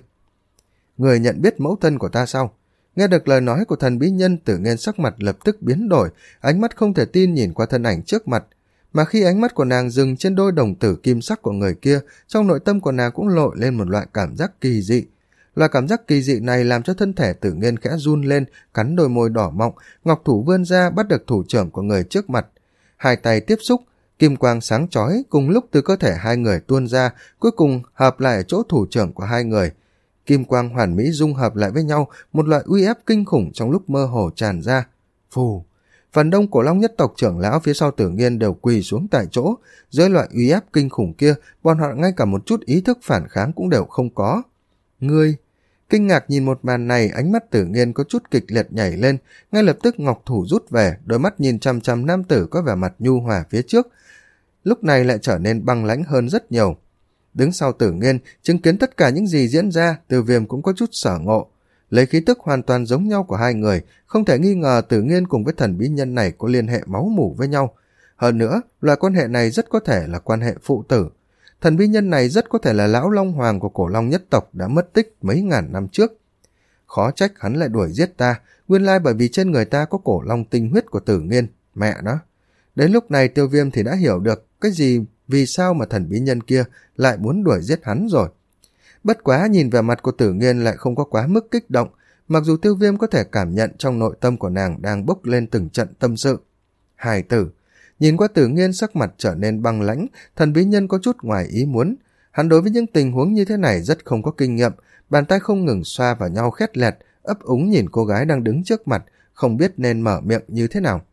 Speaker 1: Người nhận biết mẫu thân của ta sao? Nghe được lời nói của thần bí nhân, Tử Nghiên sắc mặt lập tức biến đổi, ánh mắt không thể tin nhìn qua thân ảnh trước mặt. Mà khi ánh mắt của nàng dừng trên đôi đồng tử kim sắc của người kia, trong nội tâm của nàng cũng lội lên một loại cảm giác kỳ dị. Loại cảm giác kỳ dị này làm cho thân thể Tử Nghiên khẽ run lên, cắn đôi môi đỏ mọng, ngọc thủ vươn ra bắt được thủ trưởng của người trước mặt. Hai tay tiếp xúc, kim quang sáng chói cùng lúc từ cơ thể hai người tuôn ra, cuối cùng hợp lại ở chỗ thủ trưởng của hai người. Kim quang hoàn mỹ dung hợp lại với nhau, một loại uy áp kinh khủng trong lúc mơ hồ tràn ra. Phù! Phần đông cổ long nhất tộc trưởng lão phía sau Tử Nghiên đều quỳ xuống tại chỗ. Dưới loại uy áp kinh khủng kia, bọn họ ngay cả một chút ý thức phản kháng cũng đều không có. Ngươi! Kinh ngạc nhìn một màn này, ánh mắt Tử Nghiên có chút kịch liệt nhảy lên, ngay lập tức ngọc thủ rút về, đôi mắt nhìn chằm chằm nam tử có vẻ mặt nhu hòa phía trước. Lúc này lại trở nên băng lãnh hơn rất nhiều. Đứng sau Tử Nghiên, chứng kiến tất cả những gì diễn ra, Tiêu Viêm cũng có chút sở ngộ. Lấy khí tức hoàn toàn giống nhau của hai người, không thể nghi ngờ Tử Nghiên cùng với thần bí nhân này có liên hệ máu mủ với nhau. Hơn nữa, loại quan hệ này rất có thể là quan hệ phụ tử. Thần bí nhân này rất có thể là lão long hoàng của cổ long nhất tộc đã mất tích mấy ngàn năm trước. Khó trách hắn lại đuổi giết ta, nguyên lai bởi vì trên người ta có cổ long tinh huyết của Tử Nghiên, mẹ nó. Đến lúc này Tiêu Viêm thì đã hiểu được cái gì, vì sao mà thần bí nhân kia lại muốn đuổi giết hắn rồi. Bất quá nhìn về mặt của Tử Nghiên lại không có quá mức kích động, mặc dù Tiêu Viêm có thể cảm nhận trong nội tâm của nàng đang bốc lên từng trận tâm sự. Hài tử! Nhìn qua Tử Nghiên sắc mặt trở nên băng lãnh, thần bí nhân có chút ngoài ý muốn. Hắn đối với những tình huống như thế này rất không có kinh nghiệm, bàn tay không ngừng xoa vào nhau khét lẹt, ấp úng nhìn cô gái đang đứng trước mặt, không biết nên mở miệng như thế nào.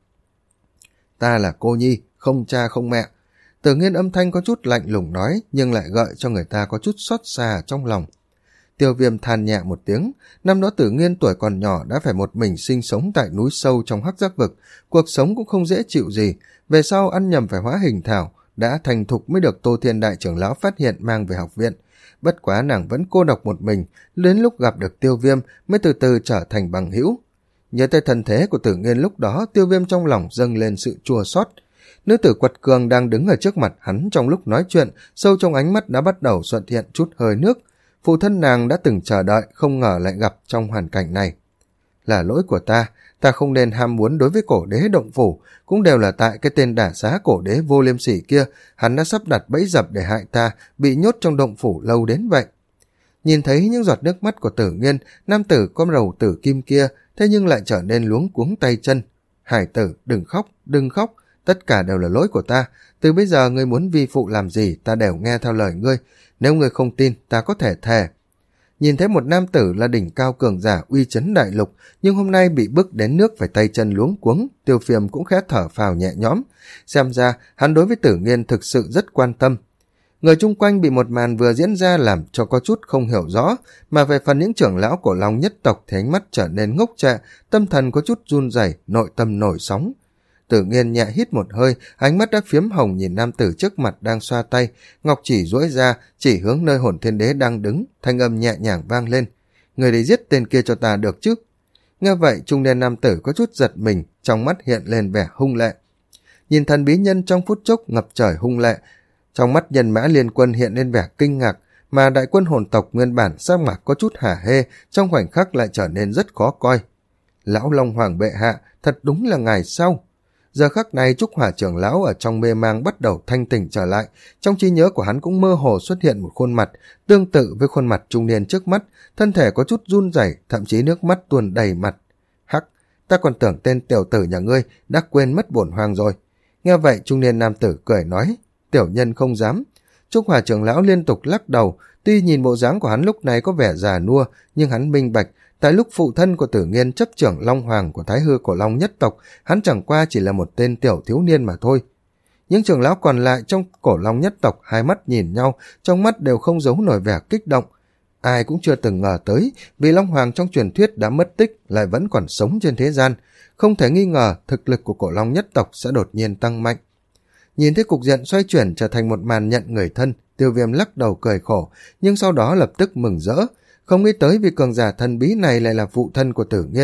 Speaker 1: Ta là cô nhi, không cha không mẹ. Tử Nghiên âm thanh có chút lạnh lùng nói, nhưng lại gợi cho người ta có chút xót xa trong lòng. Tiêu Viêm than nhẹ một tiếng, năm đó Tử Nghiên tuổi còn nhỏ đã phải một mình sinh sống tại núi sâu trong hắc giác vực, cuộc sống cũng không dễ chịu gì, về sau ăn nhầm phải hóa hình thảo, đã thành thục mới được Tô Thiên đại trưởng lão phát hiện mang về học viện. Bất quá nàng vẫn cô độc một mình, đến lúc gặp được Tiêu Viêm mới từ từ trở thành bằng hữu. Nhớ tới thân thế của Tử Nghiên lúc đó, Tiêu Viêm trong lòng dâng lên sự chua xót. Nữ tử quật cường đang đứng ở trước mặt hắn trong lúc nói chuyện, sâu trong ánh mắt đã bắt đầu xuất hiện chút hơi nước. Phụ thân nàng đã từng chờ đợi, không ngờ lại gặp trong hoàn cảnh này. Là lỗi của ta, ta không nên ham muốn đối với cổ đế động phủ, cũng đều là tại cái tên đả xá cổ đế vô liêm sỉ kia, hắn đã sắp đặt bẫy dập để hại ta, bị nhốt trong động phủ lâu đến vậy. Nhìn thấy những giọt nước mắt của Tử Nghiên, nam tử con rầu tử kim kia, thế nhưng lại trở nên luống cuống tay chân. Hải tử, đừng khóc, đừng khóc, tất cả đều là lỗi của ta, từ bây giờ ngươi muốn vi phụ làm gì ta đều nghe theo lời ngươi, nếu ngươi không tin ta có thể thề. Nhìn thấy một nam tử là đỉnh cao cường giả uy chấn đại lục, nhưng hôm nay bị bức đến nước phải tay chân luống cuống, Tiêu Viêm cũng khẽ thở phào nhẹ nhõm. Xem ra hắn đối với Tử Nghiên thực sự rất quan tâm. Người chung quanh bị một màn vừa diễn ra làm cho có chút không hiểu rõ, mà về phần những trưởng lão cổ long nhất tộc thì ánh mắt trở nên ngốc trệ, tâm thần có chút run rẩy, nội tâm nổi sóng. Tử Nghiên nhẹ hít một hơi, ánh mắt đã phiếm hồng nhìn nam tử trước mặt đang xoa tay, ngọc chỉ duỗi ra, chỉ hướng nơi Hồn Thiên Đế đang đứng, thanh âm nhẹ nhàng vang lên. Người đi giết tên kia cho ta được chứ? Nghe vậy, trung niên nam tử có chút giật mình, trong mắt hiện lên vẻ hung lệ. Nhìn thần bí nhân trong phút chốc ngập trời hung lệ, trong mắt Nhân Mã Liên Quân hiện lên vẻ kinh ngạc, mà đại quân hồn tộc nguyên bản sắc mặt có chút hả hê, trong khoảnh khắc lại trở nên rất khó coi. Lão Long Hoàng bệ hạ, thật đúng là ngài sao? Giờ khắc này Trúc Hỏa trưởng lão ở trong mê mang bắt đầu thanh tỉnh trở lại, trong trí nhớ của hắn cũng mơ hồ xuất hiện một khuôn mặt, tương tự với khuôn mặt trung niên trước mắt, thân thể có chút run rẩy, thậm chí nước mắt tuôn đầy mặt. Hắc, ta còn tưởng tên tiểu tử nhà ngươi đã quên mất bổn hoàng rồi. Nghe vậy trung niên nam tử cười nói, tiểu nhân không dám. Trúc Hỏa trưởng lão liên tục lắc đầu, tuy nhìn bộ dáng của hắn lúc này có vẻ già nua, nhưng hắn minh bạch, tại lúc phụ thân của Tử Nghiên chấp trưởng Long Hoàng của Thái Hư Cổ Long nhất tộc, hắn chẳng qua chỉ là một tên tiểu thiếu niên mà thôi. Những trưởng lão còn lại trong Cổ Long nhất tộc hai mắt nhìn nhau, trong mắt đều không giấu nổi vẻ kích động. Ai cũng chưa từng ngờ tới, vì Long Hoàng trong truyền thuyết đã mất tích lại vẫn còn sống trên thế gian. Không thể nghi ngờ thực lực của Cổ Long nhất tộc sẽ đột nhiên tăng mạnh. Nhìn thấy cục diện xoay chuyển trở thành một màn nhận người thân, Tiêu Viêm lắc đầu cười khổ, nhưng sau đó lập tức mừng rỡ. Không nghĩ tới vì cường giả thần bí này lại là phụ thân của Tử Nghiên,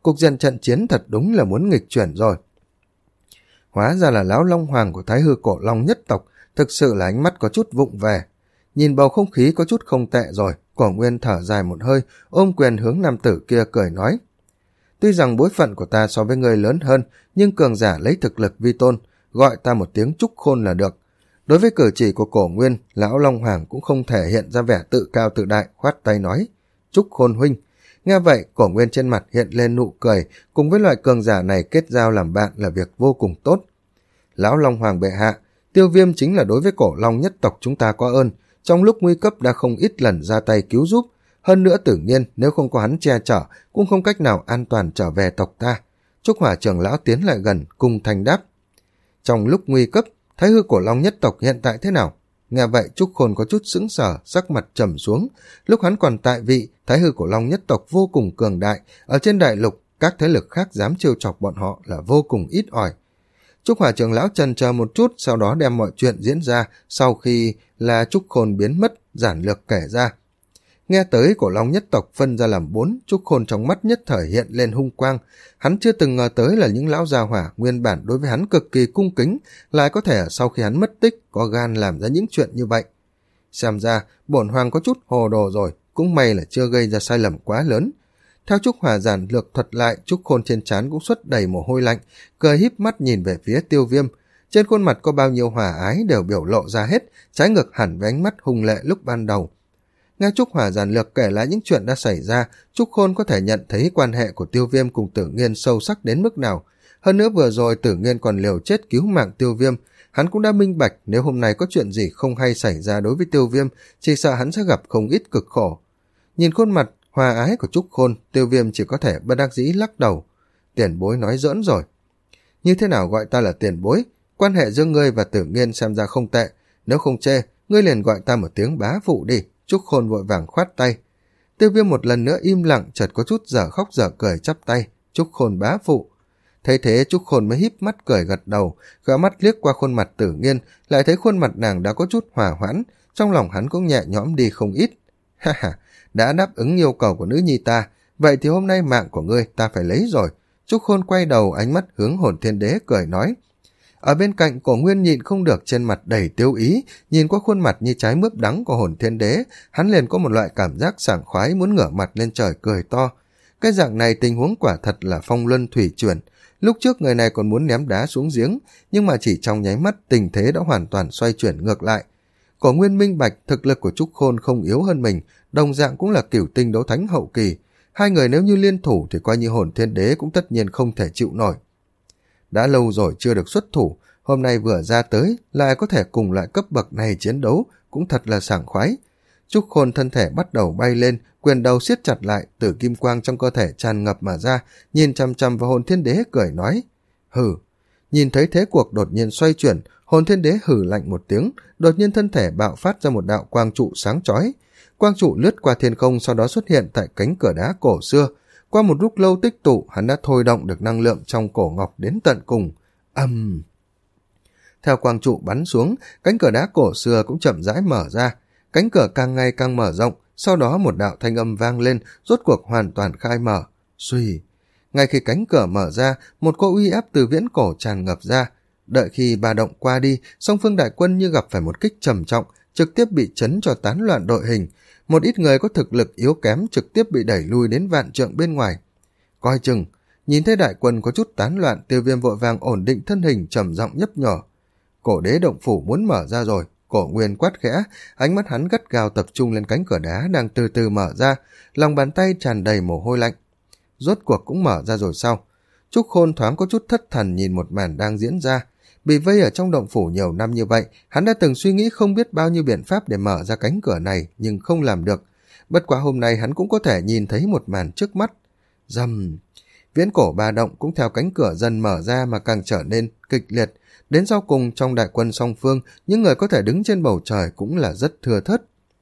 Speaker 1: cục diện trận chiến thật đúng là muốn nghịch chuyển rồi. Hóa ra là lão Long Hoàng của Thái Hư Cổ Long nhất tộc, thực sự là ánh mắt có chút vụng về. Nhìn bầu không khí có chút không tệ rồi, Cổ Nguyên thở dài một hơi, ôm quyền hướng nam tử kia cười nói. Tuy rằng bối phận của ta so với ngươi lớn hơn, nhưng cường giả lấy thực lực vi tôn, gọi ta một tiếng Trúc Khôn là được. Đối với cử chỉ của Cổ Nguyên, lão Long Hoàng cũng không thể hiện ra vẻ tự cao tự đại, khoát tay nói. Trúc Khôn huynh. Nghe vậy, Cổ Nguyên trên mặt hiện lên nụ cười, cùng với loại cường giả này kết giao làm bạn là việc vô cùng tốt. Lão Long Hoàng bệ hạ, Tiêu Viêm chính là đối với Cổ Long nhất tộc chúng ta có ơn, trong lúc nguy cấp đã không ít lần ra tay cứu giúp. Hơn nữa Tử Nghiên nếu không có hắn che chở, cũng không cách nào an toàn trở về tộc ta. Trúc Hỏa trưởng lão tiến lại gần, cùng thành đáp. Trong lúc nguy cấp, Thái Hư Cổ Long nhất tộc hiện tại thế nào? Nghe vậy Trúc Khôn có chút sững sờ, sắc mặt trầm xuống. Lúc hắn còn tại vị, Thái Hư Cổ Long nhất tộc vô cùng cường đại, ở trên đại lục các thế lực khác dám trêu chọc bọn họ là vô cùng ít ỏi. Trúc Hỏa trưởng lão chần chờ một chút, sau đó đem mọi chuyện diễn ra sau khi là Trúc Khôn biến mất, giản lược kể ra. Nghe tới Cổ Long nhất tộc phân ra làm bốn, Trúc Khôn trong mắt nhất thời hiện lên hung quang. Hắn chưa từng ngờ tới là những lão gia hỏa nguyên bản đối với hắn cực kỳ cung kính, lại có thể sau khi hắn mất tích có gan làm ra những chuyện như vậy. Xem ra bổn hoàng có chút hồ đồ rồi, cũng may là chưa gây ra sai lầm quá lớn. Theo Trúc Hỏa giản lược thuật lại, Trúc Khôn trên trán cũng xuất đầy mồ hôi lạnh, cười híp mắt nhìn về phía Tiêu Viêm. Trên khuôn mặt có bao nhiêu hòa ái đều biểu lộ ra hết, trái ngược hẳn với ánh mắt hung lệ lúc ban đầu. Nghe Trúc Hỏa giản lược kể lại những chuyện đã xảy ra, Trúc Khôn có thể nhận thấy quan hệ của Tiêu Viêm cùng Tử Nghiên sâu sắc đến mức nào. Hơn nữa vừa rồi Tử Nghiên còn liều chết cứu mạng Tiêu Viêm, hắn cũng đã minh bạch nếu hôm nay có chuyện gì không hay xảy ra đối với Tiêu Viêm, chỉ sợ hắn sẽ gặp không ít cực khổ. Nhìn khuôn mặt hòa ái của Trúc Khôn, Tiêu Viêm chỉ có thể bất đắc dĩ lắc đầu. Tiền bối nói giỡn rồi. Như thế nào gọi ta là tiền bối? Quan hệ giữa ngươi và Tử Nghiên xem ra không tệ, nếu không chê, ngươi liền gọi ta một tiếng bá phụ đi. Trúc Khôn vội vàng khoát tay. Tiêu Viêm một lần nữa im lặng, chợt có chút dở khóc dở cười chắp tay. Trúc Khôn bá phụ. Thấy thế Trúc Khôn mới híp mắt cười gật đầu, gã mắt liếc qua khuôn mặt Tử Nghiên, lại thấy khuôn mặt nàng đã có chút hòa hoãn, trong lòng hắn cũng nhẹ nhõm đi không ít. Ha ha, đã đáp ứng yêu cầu của nữ nhi ta, vậy thì hôm nay mạng của ngươi ta phải lấy rồi. Trúc Khôn quay đầu, ánh mắt hướng Hồn Thiên Đế cười nói. Ở bên cạnh Cổ Nguyên nhịn không được, trên mặt đầy tiêu ý, nhìn qua khuôn mặt như trái mướp đắng của Hồn Thiên Đế, hắn liền có một loại cảm giác sảng khoái muốn ngửa mặt lên trời cười to. Cái dạng này tình huống quả thật là phong luân thủy chuyển. Lúc trước người này còn muốn ném đá xuống giếng, nhưng mà chỉ trong nháy mắt tình thế đã hoàn toàn xoay chuyển ngược lại. Cổ Nguyên minh bạch thực lực của Trúc Khôn không yếu hơn mình, đồng dạng cũng là cửu tinh đấu thánh hậu kỳ. Hai người nếu như liên thủ thì coi như Hồn Thiên Đế cũng tất nhiên không thể chịu nổi. Đã lâu rồi chưa được xuất thủ, hôm nay vừa ra tới lại có thể cùng loại cấp bậc này chiến đấu, cũng thật là sảng khoái. Trúc Khôn thân thể bắt đầu bay lên, quyền đầu siết chặt lại, tử kim quang trong cơ thể tràn ngập mà ra, nhìn chằm chằm vào Hồn Thiên Đế cười nói. Hừ. Nhìn thấy thế cuộc đột nhiên xoay chuyển, Hồn Thiên Đế hừ lạnh một tiếng, đột nhiên thân thể bạo phát ra một đạo quang trụ sáng chói. Quang trụ lướt qua thiên không, sau đó xuất hiện tại cánh cửa đá cổ xưa. Qua một lúc lâu tích tụ, hắn đã thôi động được năng lượng trong cổ ngọc đến tận cùng. Âm. Uhm. Theo quang trụ bắn xuống, cánh cửa đá cổ xưa cũng chậm rãi mở ra. Cánh cửa càng ngày càng mở rộng, sau đó một đạo thanh âm vang lên, rốt cuộc hoàn toàn khai mở. Xuy. Ngay khi cánh cửa mở ra, một cỗ uy áp từ viễn cổ tràn ngập ra. Đợi khi ba động qua đi, song phương đại quân như gặp phải một kích trầm trọng, trực tiếp bị chấn cho tán loạn đội hình. Một ít người có thực lực yếu kém trực tiếp bị đẩy lui đến vạn trượng bên ngoài. Coi chừng, nhìn thấy đại quân có chút tán loạn, Tiêu Viêm vội vàng ổn định thân hình, trầm giọng nhấp nhỏ. Cổ đế động phủ muốn mở ra rồi. Cổ Nguyên quát khẽ, ánh mắt hắn gắt gao tập trung lên cánh cửa đá đang từ từ mở ra, lòng bàn tay tràn đầy mồ hôi lạnh. Rốt cuộc cũng mở ra rồi sao? Trúc Khôn thoáng có chút thất thần nhìn một màn đang diễn ra. Bị vây ở trong động phủ nhiều năm như vậy, hắn đã từng suy nghĩ không biết bao nhiêu biện pháp để mở ra cánh cửa này, nhưng không làm được. Bất quá hôm nay hắn cũng có thể nhìn thấy một màn trước mắt. Rầm! Viễn cổ ba động cũng theo cánh cửa dần mở ra mà càng trở nên kịch liệt. Đến sau cùng trong đại quân song phương, những người có thể đứng trên bầu trời cũng là rất thưa thớt.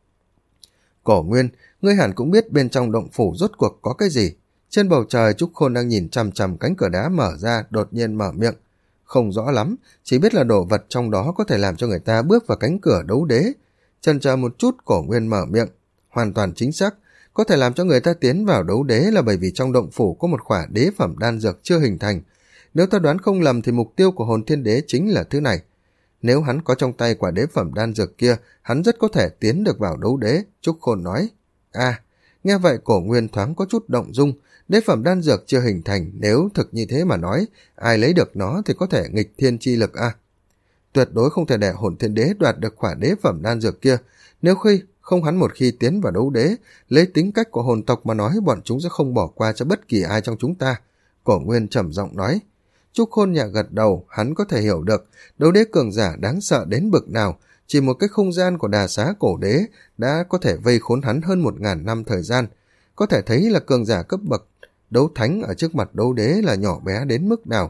Speaker 1: Cổ Nguyên, ngươi hẳn cũng biết bên trong động phủ rốt cuộc có cái gì. Trên bầu trời Trúc Khôn đang nhìn chằm chằm cánh cửa đá mở ra, đột nhiên mở miệng. Không rõ lắm, chỉ biết là đồ vật trong đó có thể làm cho người ta bước vào cánh cửa đấu đế. Chần chờ một chút, Cổ Nguyên mở miệng. Hoàn toàn chính xác, Có thể làm cho người ta tiến vào đấu đế là bởi vì trong động phủ có một khỏa đế phẩm đan dược chưa hình thành. Nếu ta đoán không lầm thì mục tiêu của hồn thiên đế chính là thứ này. Nếu hắn có trong tay quả đế phẩm đan dược kia, hắn rất có thể tiến được vào đấu đế, Trúc Khôn nói. À, nghe vậy Cổ Nguyên thoáng có chút động dung, đế phẩm đan dược chưa hình thành, nếu thực như thế mà nói, ai lấy được nó thì có thể nghịch thiên chi lực à. Tuyệt đối không thể để hồn thiên đế đoạt được quả đế phẩm đan dược kia, nếu khi không hắn một khi tiến vào đấu đế, lấy tính cách của hồn tộc mà nói bọn chúng sẽ không bỏ qua cho bất kỳ ai trong chúng ta. Cổ Nguyên trầm giọng nói. Trúc Khôn nhẹ gật đầu, hắn có thể hiểu được đấu đế cường giả đáng sợ đến bực nào, chỉ một cái không gian của đà xá cổ đế đã có thể vây khốn hắn hơn một ngàn năm thời gian. Có thể thấy là cường giả cấp bậc đấu thánh ở trước mặt đấu đế là nhỏ bé đến mức nào.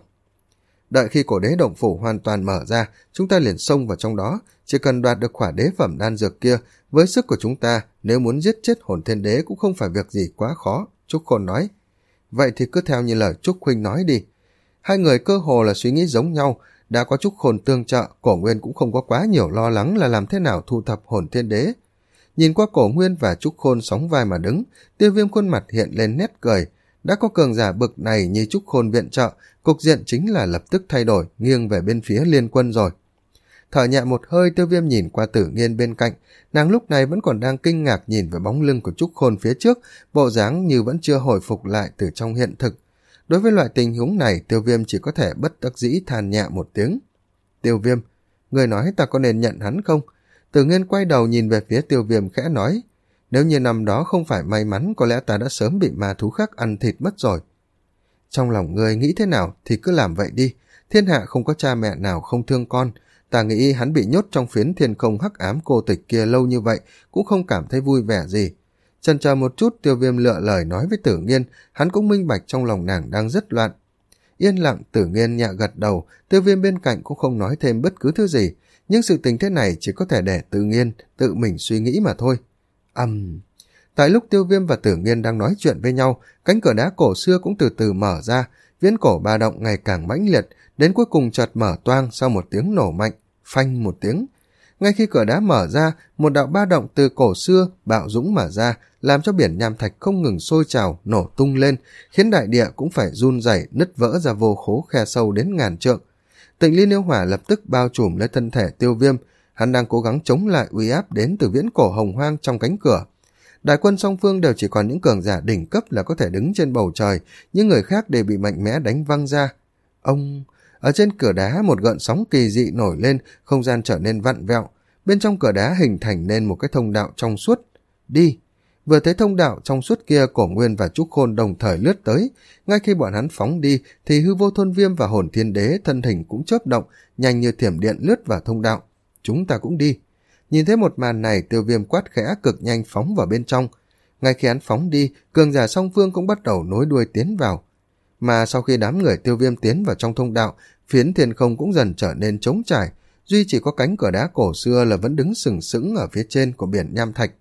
Speaker 1: Đợi khi cổ đế động phủ hoàn toàn mở ra, chúng ta liền xông vào trong đó, chỉ cần đoạt được quả đế phẩm đan dược kia, với sức của chúng ta, nếu muốn giết chết hồn thiên đế cũng không phải việc gì quá khó, Trúc Khôn nói. Vậy thì cứ theo như lời Trúc Huynh nói đi. Hai người cơ hồ là suy nghĩ giống nhau, đã có Trúc Khôn tương trợ, Cổ Nguyên cũng không có quá nhiều lo lắng là làm thế nào thu thập hồn thiên đế. Nhìn qua Cổ Nguyên và Trúc Khôn sóng vai mà đứng, Tiêu Viêm khuôn mặt hiện lên nét cười. Đã có cường giả bực này như Trúc Khôn viện trợ, cục diện chính là lập tức thay đổi, nghiêng về bên phía Liên Quân rồi. Thở nhẹ một hơi, Tiêu Viêm nhìn qua Tử Nghiên bên cạnh, nàng lúc này vẫn còn đang kinh ngạc nhìn về bóng lưng của Trúc Khôn phía trước, bộ dáng như vẫn chưa hồi phục lại từ trong hiện thực. Đối với loại tình huống này, Tiêu Viêm chỉ có thể bất đắc dĩ than nhẹ một tiếng. Tiêu Viêm, người nói ta có nên nhận hắn không? Tử Nghiên quay đầu nhìn về phía Tiêu Viêm khẽ nói, nếu như năm đó không phải may mắn, có lẽ ta đã sớm bị ma thú khác ăn thịt mất rồi. Trong lòng người nghĩ thế nào thì cứ làm vậy đi, thiên hạ không có cha mẹ nào không thương con. Ta nghĩ hắn bị nhốt trong phiến thiên không hắc ám cô tịch kia lâu như vậy cũng không cảm thấy vui vẻ gì. Chần chờ một chút, Tiêu Viêm lựa lời nói với Tử Nghiên, hắn cũng minh bạch trong lòng nàng đang rất loạn. Yên lặng, Tử Nghiên nhẹ gật đầu, Tiêu Viêm bên cạnh cũng không nói thêm bất cứ thứ gì, nhưng sự tình thế này chỉ có thể để Tử Nghiên tự mình suy nghĩ mà thôi. Ầm. Um. Tại lúc Tiêu Viêm và Tử Nghiên đang nói chuyện với nhau, cánh cửa đá cổ xưa cũng từ từ mở ra, viễn cổ ba động ngày càng mãnh liệt, đến cuối cùng chợt mở toang sau một tiếng nổ mạnh, phanh một tiếng. Ngay khi cửa đá mở ra, một đạo ba động từ cổ xưa bạo dũng mở ra, làm cho biển nham thạch không ngừng sôi trào, nổ tung lên, khiến đại địa cũng phải run rẩy, nứt vỡ ra vô khố khe sâu đến ngàn trượng. Tịnh liên yêu hỏa lập tức bao trùm lấy thân thể Tiêu Viêm, hắn đang cố gắng chống lại uy áp đến từ viễn cổ hồng hoang trong cánh cửa. Đại quân song phương đều chỉ còn những cường giả đỉnh cấp là có thể đứng trên bầu trời, những người khác đều bị mạnh mẽ đánh văng ra. Ông... Ở trên cửa đá một gợn sóng kỳ dị nổi lên, không gian trở nên vặn vẹo. Bên trong cửa đá hình thành nên một cái thông đạo trong suốt. Đi! Vừa thấy thông đạo trong suốt kia, Cổ Nguyên và Trúc Khôn đồng thời lướt tới. Ngay khi bọn hắn phóng đi, thì Hư Vô Thôn Viêm và Hồn Thiên Đế thân hình cũng chớp động, nhanh như thiểm điện lướt vào thông đạo. Chúng ta cũng đi. Nhìn thấy một màn này, Tiêu Viêm quát khẽ cực nhanh phóng vào bên trong. Ngay khi hắn phóng đi, cường giả song phương cũng bắt đầu nối đuôi tiến vào. Mà sau khi đám người Tiêu Viêm tiến vào trong thông đạo, phiến thiên không cũng dần trở nên trống trải, duy chỉ có cánh cửa đá cổ xưa là vẫn đứng sừng sững ở phía trên của biển nham thạch.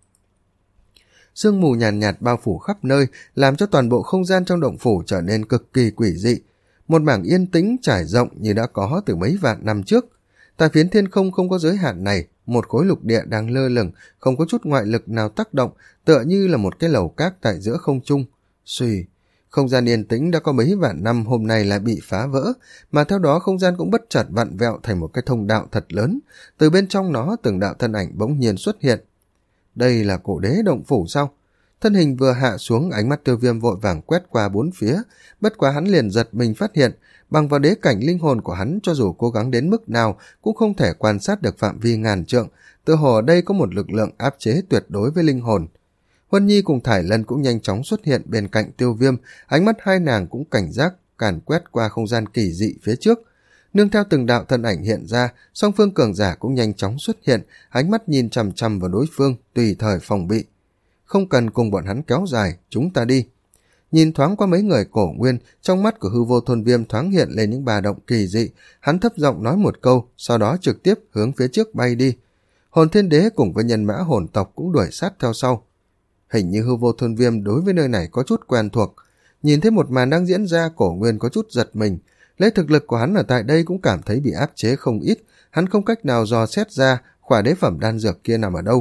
Speaker 1: Sương mù nhàn nhạt, nhạt bao phủ khắp nơi, làm cho toàn bộ không gian trong động phủ trở nên cực kỳ quỷ dị. Một mảng yên tĩnh trải rộng như đã có từ mấy vạn năm trước. Tại phiến thiên không không có giới hạn này, một khối lục địa đang lơ lửng, không có chút ngoại lực nào tác động, tựa như là một cái lầu cát tại giữa không trung. Xuy, không gian yên tĩnh đã có mấy vạn năm hôm nay lại bị phá vỡ, mà theo đó không gian cũng bất chợt vặn vẹo thành một cái thông đạo thật lớn. Từ bên trong nó, từng đạo thân ảnh bỗng nhiên xuất hiện. Đây là cổ đế động phủ sao? Thân hình vừa hạ xuống, ánh mắt Tiêu Viêm vội vàng quét qua bốn phía, bất quá hắn liền giật mình phát hiện, bằng vào đế cảnh linh hồn của hắn, cho dù cố gắng đến mức nào cũng không thể quan sát được phạm vi ngàn trượng, tựa hồ ở đây có một lực lượng áp chế tuyệt đối với linh hồn. Huân Nhi cùng Thải Lân cũng nhanh chóng xuất hiện bên cạnh Tiêu Viêm, ánh mắt hai nàng cũng cảnh giác càn quét qua không gian kỳ dị phía trước. Nương theo từng đạo thân ảnh hiện ra, song phương cường giả cũng nhanh chóng xuất hiện, ánh mắt nhìn chằm chằm vào đối phương, tùy thời phòng bị. Không cần cùng bọn hắn kéo dài, chúng ta đi. Nhìn thoáng qua mấy người Cổ Nguyên, trong mắt của Hư Vô Thôn Viêm thoáng hiện lên những bà động kỳ dị, hắn thấp giọng nói một câu, sau đó trực tiếp hướng phía trước bay đi. Hồn Thiên Đế cùng với nhân mã hồn tộc cũng đuổi sát theo sau. Hình như Hư Vô Thôn Viêm đối với nơi này có chút quen thuộc. Nhìn thấy một màn đang diễn ra, Cổ Nguyên có chút giật mình. Lấy thực lực của hắn ở tại đây cũng cảm thấy bị áp chế không ít, hắn không cách nào dò xét ra khỏa đế phẩm đan dược kia nằm ở đâu.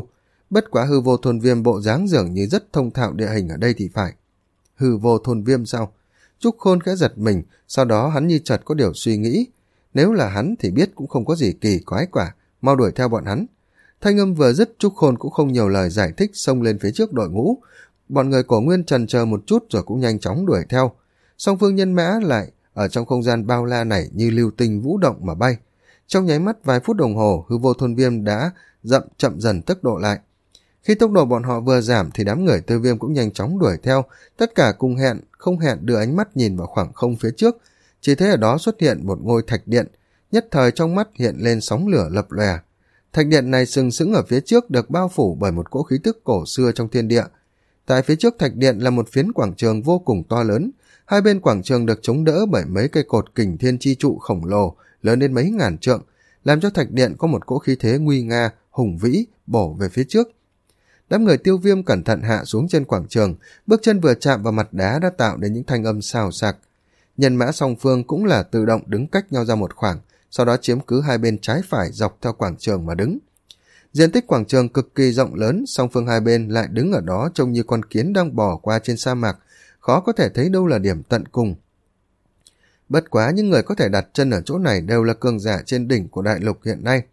Speaker 1: Bất quá hư vô thôn viêm bộ dáng dường như rất thông thạo địa hình ở đây thì phải. Hư vô thôn viêm sao? Trúc Khôn khẽ giật mình, sau đó hắn như chợt có điều suy nghĩ. Nếu là hắn thì biết cũng không có gì kỳ quái quả, mau đuổi theo bọn hắn. Thanh âm vừa dứt, Trúc Khôn cũng không nhiều lời giải thích, xông lên phía trước đội ngũ. Bọn người Cổ Nguyên trần chờ một chút rồi cũng nhanh chóng đuổi theo. Song phương nhân mã lại ở trong không gian bao la này như lưu tinh vũ động mà bay. Trong nháy mắt vài phút đồng hồ, hư vô thôn viêm đã dậm chậm dần tốc độ lại. Khi tốc độ bọn họ vừa giảm thì đám người Tiêu Viêm cũng nhanh chóng đuổi theo, tất cả cùng hẹn, không hẹn đưa ánh mắt nhìn vào khoảng không phía trước. Chỉ thấy ở đó xuất hiện một ngôi thạch điện, nhất thời trong mắt hiện lên sóng lửa lập lòe. Thạch điện này sừng sững ở phía trước, được bao phủ bởi một cỗ khí tức cổ xưa trong thiên địa. Tại phía trước thạch điện là một phiến quảng trường vô cùng to lớn, hai bên quảng trường được chống đỡ bởi mấy cây cột kình thiên chi trụ khổng lồ, lớn đến mấy ngàn trượng, làm cho thạch điện có một cỗ khí thế nguy nga, hùng vĩ, bổ về phía trước. Đám người Tiêu Viêm cẩn thận hạ xuống trên quảng trường, bước chân vừa chạm vào mặt đá đã tạo nên những thanh âm xào xạc. Nhân mã song phương cũng là tự động đứng cách nhau ra một khoảng, sau đó chiếm cứ hai bên trái phải dọc theo quảng trường mà đứng. Diện tích quảng trường cực kỳ rộng lớn, song phương hai bên lại đứng ở đó trông như con kiến đang bò qua trên sa mạc, khó có thể thấy đâu là điểm tận cùng. Bất quá những người có thể đặt chân ở chỗ này đều là cường giả trên đỉnh của đại lục hiện nay.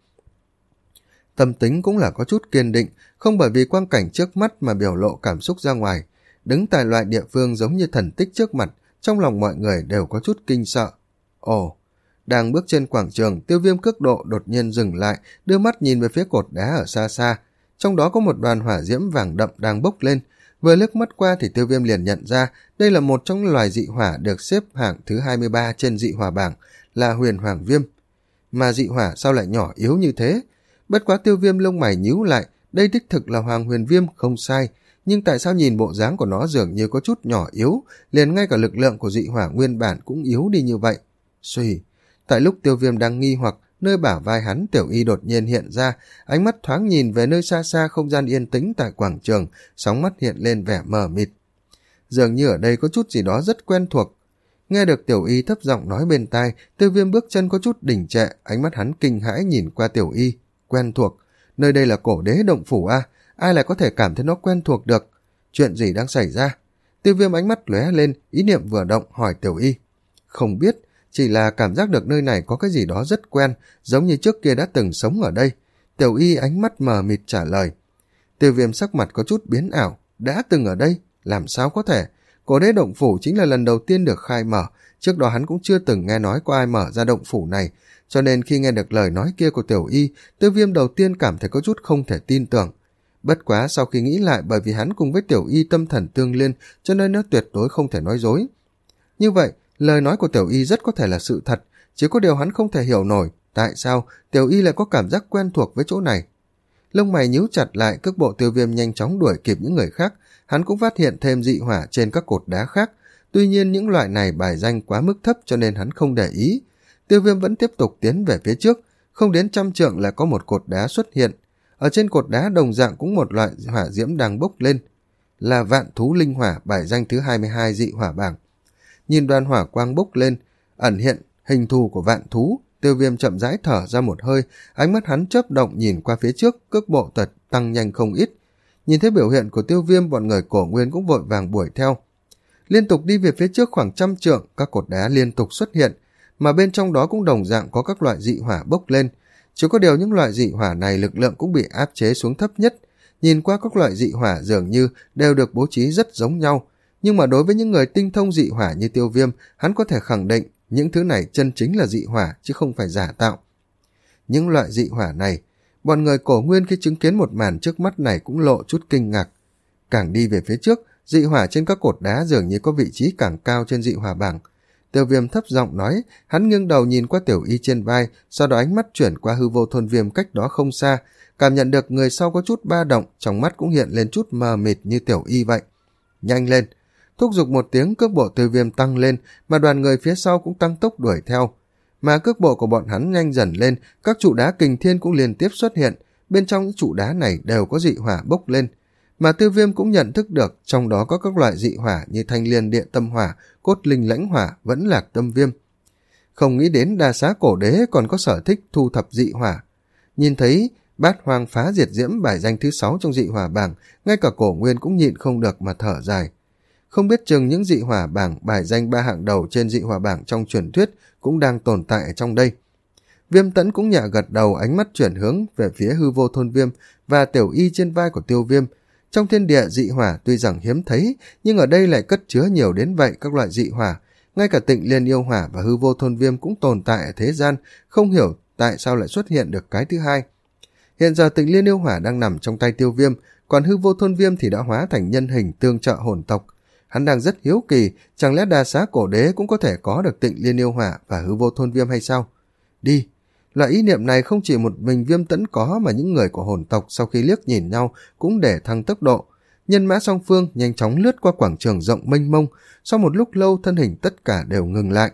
Speaker 1: Tâm tính cũng là có chút kiên định, không bởi vì quang cảnh trước mắt mà biểu lộ cảm xúc ra ngoài. Đứng tại loại địa phương giống như thần tích trước mặt, trong lòng mọi người đều có chút kinh sợ. Ồ, đang bước trên quảng trường, Tiêu Viêm cước độ đột nhiên dừng lại, đưa mắt nhìn về phía cột đá ở xa xa. Trong đó có một đoàn hỏa diễm vàng đậm đang bốc lên. Vừa liếc mắt qua thì Tiêu Viêm liền nhận ra đây là một trong loài dị hỏa được xếp hạng thứ hai mươi ba trên dị hỏa bảng, là huyền hoàng viêm. Mà dị hỏa sao lại nhỏ yếu như thế? Bất quá Tiêu Viêm lông mày nhíu lại, đây đích thực là hoàng huyền viêm không sai, nhưng tại sao nhìn bộ dáng của nó dường như có chút nhỏ yếu, liền ngay cả lực lượng của dị hỏa nguyên bản cũng yếu đi như vậy. Xuy, tại lúc Tiêu Viêm đang nghi hoặc, nơi bả vai hắn Tiểu Y đột nhiên hiện ra, ánh mắt thoáng nhìn về nơi xa xa không gian yên tĩnh tại quảng trường, sóng mắt hiện lên vẻ mờ mịt. Dường như ở đây có chút gì đó rất quen thuộc. Nghe được Tiểu Y thấp giọng nói bên tai, Tiêu Viêm bước chân có chút đình trệ, ánh mắt hắn kinh hãi nhìn qua Tiểu Y. Quen thuộc, nơi đây là cổ đế động phủ a, ai lại có thể cảm thấy nó quen thuộc được? Chuyện gì đang xảy ra? Tiêu Viêm ánh mắt lóe lên, ý niệm vừa động hỏi Tiểu Y. Không biết, chỉ là cảm giác được nơi này có cái gì đó rất quen, giống như trước kia đã từng sống ở đây. Tiểu Y ánh mắt mờ mịt trả lời. Tiêu Viêm sắc mặt có chút biến ảo, đã từng ở đây, làm sao có thể? Cổ đế động phủ chính là lần đầu tiên được khai mở, trước đó hắn cũng chưa từng nghe nói có ai mở ra động phủ này, cho nên khi nghe được lời nói kia của Tiểu Y, Tiêu Viêm đầu tiên cảm thấy có chút không thể tin tưởng. Bất quá sau khi nghĩ lại, bởi vì hắn cùng với Tiểu Y tâm thần tương liên, cho nên nó tuyệt đối không thể nói dối. Như vậy, lời nói của Tiểu Y rất có thể là sự thật, chỉ có điều hắn không thể hiểu nổi, tại sao Tiểu Y lại có cảm giác quen thuộc với chỗ này. Lông mày nhíu chặt lại, cước bộ Tiêu Viêm nhanh chóng đuổi kịp những người khác, hắn cũng phát hiện thêm dị hỏa trên các cột đá khác, tuy nhiên những loại này bài danh quá mức thấp cho nên hắn không để ý. Tiêu Viêm vẫn tiếp tục tiến về phía trước, không đến trăm trượng là có một cột đá xuất hiện. Ở trên cột đá đồng dạng cũng một loại hỏa diễm đang bốc lên, là vạn thú linh hỏa, bài danh thứ hai mươi hai dị hỏa bảng. Nhìn đoàn hỏa quang bốc lên, ẩn hiện hình thù của vạn thú, Tiêu Viêm chậm rãi thở ra một hơi, ánh mắt hắn chớp động nhìn qua phía trước, cước bộ tật tăng nhanh không ít. Nhìn thấy biểu hiện của Tiêu Viêm, bọn người Cổ Nguyên cũng vội vàng đuổi theo. Liên tục đi về phía trước khoảng trăm trượng, các cột đá liên tục xuất hiện, mà bên trong đó cũng đồng dạng có các loại dị hỏa bốc lên. Chỉ có điều những loại dị hỏa này lực lượng cũng bị áp chế xuống thấp nhất. Nhìn qua các loại dị hỏa dường như đều được bố trí rất giống nhau, nhưng mà đối với những người tinh thông dị hỏa như Tiêu Viêm, hắn có thể khẳng định những thứ này chân chính là dị hỏa chứ không phải giả tạo. Những loại dị hỏa này, bọn người Cổ Nguyên khi chứng kiến một màn trước mắt này cũng lộ chút kinh ngạc. Càng đi về phía trước, dị hỏa trên các cột đá dường như có vị trí càng cao trên dị hỏa bảng. Tiêu Viêm thấp giọng nói, hắn nghiêng đầu nhìn qua Tiểu Y trên vai, sau đó ánh mắt chuyển qua hư vô thôn viêm cách đó không xa, cảm nhận được người sau có chút ba động, trong mắt cũng hiện lên chút mờ mịt như Tiểu Y vậy. Nhanh lên! Thúc giục một tiếng, cước bộ Tiêu Viêm tăng lên, mà đoàn người phía sau cũng tăng tốc đuổi theo. Mà cước bộ của bọn hắn nhanh dần lên, các trụ đá kình thiên cũng liên tiếp xuất hiện, bên trong những trụ đá này đều có dị hỏa bốc lên. Mà Tiêu Viêm cũng nhận thức được trong đó có các loại dị hỏa như thanh liên địa tâm hỏa, cốt linh lãnh hỏa, vẫn lạc tâm viêm. Không nghĩ đến Đa Xá Cổ Đế còn có sở thích thu thập dị hỏa. Nhìn thấy Bát hoang phá diệt diễm bài danh thứ sáu trong dị hỏa bảng, ngay cả Cổ Nguyên cũng nhịn không được mà thở dài. Không biết chừng những dị hỏa bảng bài danh ba hạng đầu trên dị hỏa bảng trong truyền thuyết cũng đang tồn tại ở trong đây. Viêm Tẫn cũng nhẹ gật đầu, ánh mắt chuyển hướng về phía Hư Vô Thôn Viêm và Tiểu Y trên vai của Tiêu Viêm. Trong thiên địa dị hỏa tuy rằng hiếm thấy, nhưng ở đây lại cất chứa nhiều đến vậy các loại dị hỏa. Ngay cả Tịnh Liên Yêu Hỏa và Hư Vô Thôn Viêm cũng tồn tại ở thế gian, không hiểu tại sao lại xuất hiện được cái thứ hai. Hiện giờ Tịnh Liên Yêu Hỏa đang nằm trong tay Tiêu Viêm, còn Hư Vô Thôn Viêm thì đã hóa thành nhân hình tương trợ hồn tộc. Hắn đang rất hiếu kỳ, chẳng lẽ Đa Xá Cổ Đế cũng có thể có được Tịnh Liên Yêu Hỏa và Hư Vô Thôn Viêm hay sao? Đi! Loại ý niệm này không chỉ một mình Viêm Tẫn có, mà những người của hồn tộc sau khi liếc nhìn nhau cũng để thăng tốc độ. Nhân mã song phương nhanh chóng lướt qua quảng trường rộng mênh mông, sau một lúc lâu thân hình tất cả đều ngừng lại.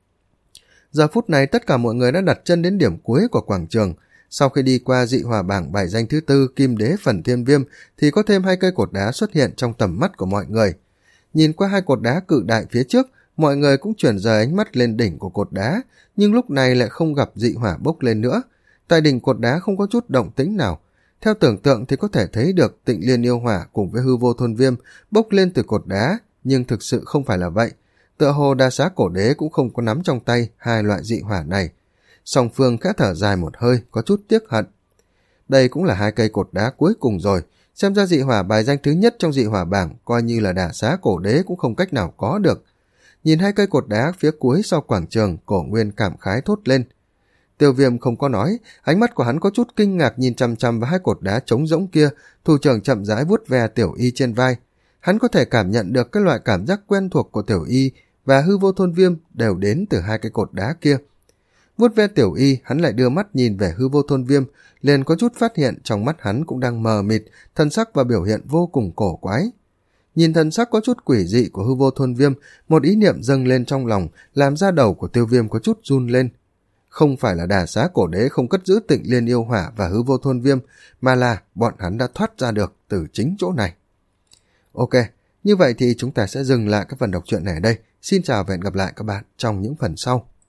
Speaker 1: Giờ phút này tất cả mọi người đã đặt chân đến điểm cuối của quảng trường. Sau khi đi qua dị hỏa bảng bài danh thứ tư Kim Đế Phần Thiên Viêm thì có thêm hai cây cột đá xuất hiện trong tầm mắt của mọi người. Nhìn qua hai cột đá cự đại phía trước, mọi người cũng chuyển rời ánh mắt lên đỉnh của cột đá, nhưng lúc này lại không gặp dị hỏa bốc lên nữa. Tại đỉnh cột đá không có chút động tĩnh nào. Theo tưởng tượng thì có thể thấy được Tịnh Liên Yêu Hỏa cùng với Hư Vô Thôn Viêm bốc lên từ cột đá, nhưng thực sự không phải là vậy. Tựa hồ Đa Xá Cổ Đế cũng không có nắm trong tay hai loại dị hỏa này. Song phương khẽ thở dài một hơi, có chút tiếc hận. Đây cũng là hai cây cột đá cuối cùng rồi, xem ra dị hỏa bài danh thứ nhất trong dị hỏa bảng coi như là Đa Xá Cổ Đế cũng không cách nào có được. Nhìn hai cây cột đá phía cuối sau quảng trường, Cổ Nguyên cảm khái thốt lên. Tiêu Viêm không có nói, ánh mắt của hắn có chút kinh ngạc nhìn chằm chằm vào hai cột đá trống rỗng kia. Thủ trưởng chậm rãi vuốt ve Tiểu Y trên vai. Hắn có thể cảm nhận được cái loại cảm giác quen thuộc của Tiểu Y và Hư Vô Thôn Viêm đều đến từ hai cái cột đá kia. Vuốt ve Tiểu Y, hắn lại đưa mắt nhìn về Hư Vô Thôn Viêm, liền có chút phát hiện trong mắt hắn cũng đang mờ mịt, thân sắc và biểu hiện vô cùng cổ quái. Nhìn thân sắc có chút quỷ dị của Hư Vô Thôn Viêm, một ý niệm dâng lên trong lòng, làm da đầu của Tiêu Viêm có chút run lên. Không phải là Đa Xá Cổ Đế không cất giữ Tịnh Liên Yêu Hỏa và Hư Vô Thôn Viêm, mà là bọn hắn đã thoát ra được từ chính chỗ này. Ok, như vậy thì chúng ta sẽ dừng lại các phần đọc truyện này ở đây. Xin chào và hẹn gặp lại các bạn trong những phần sau.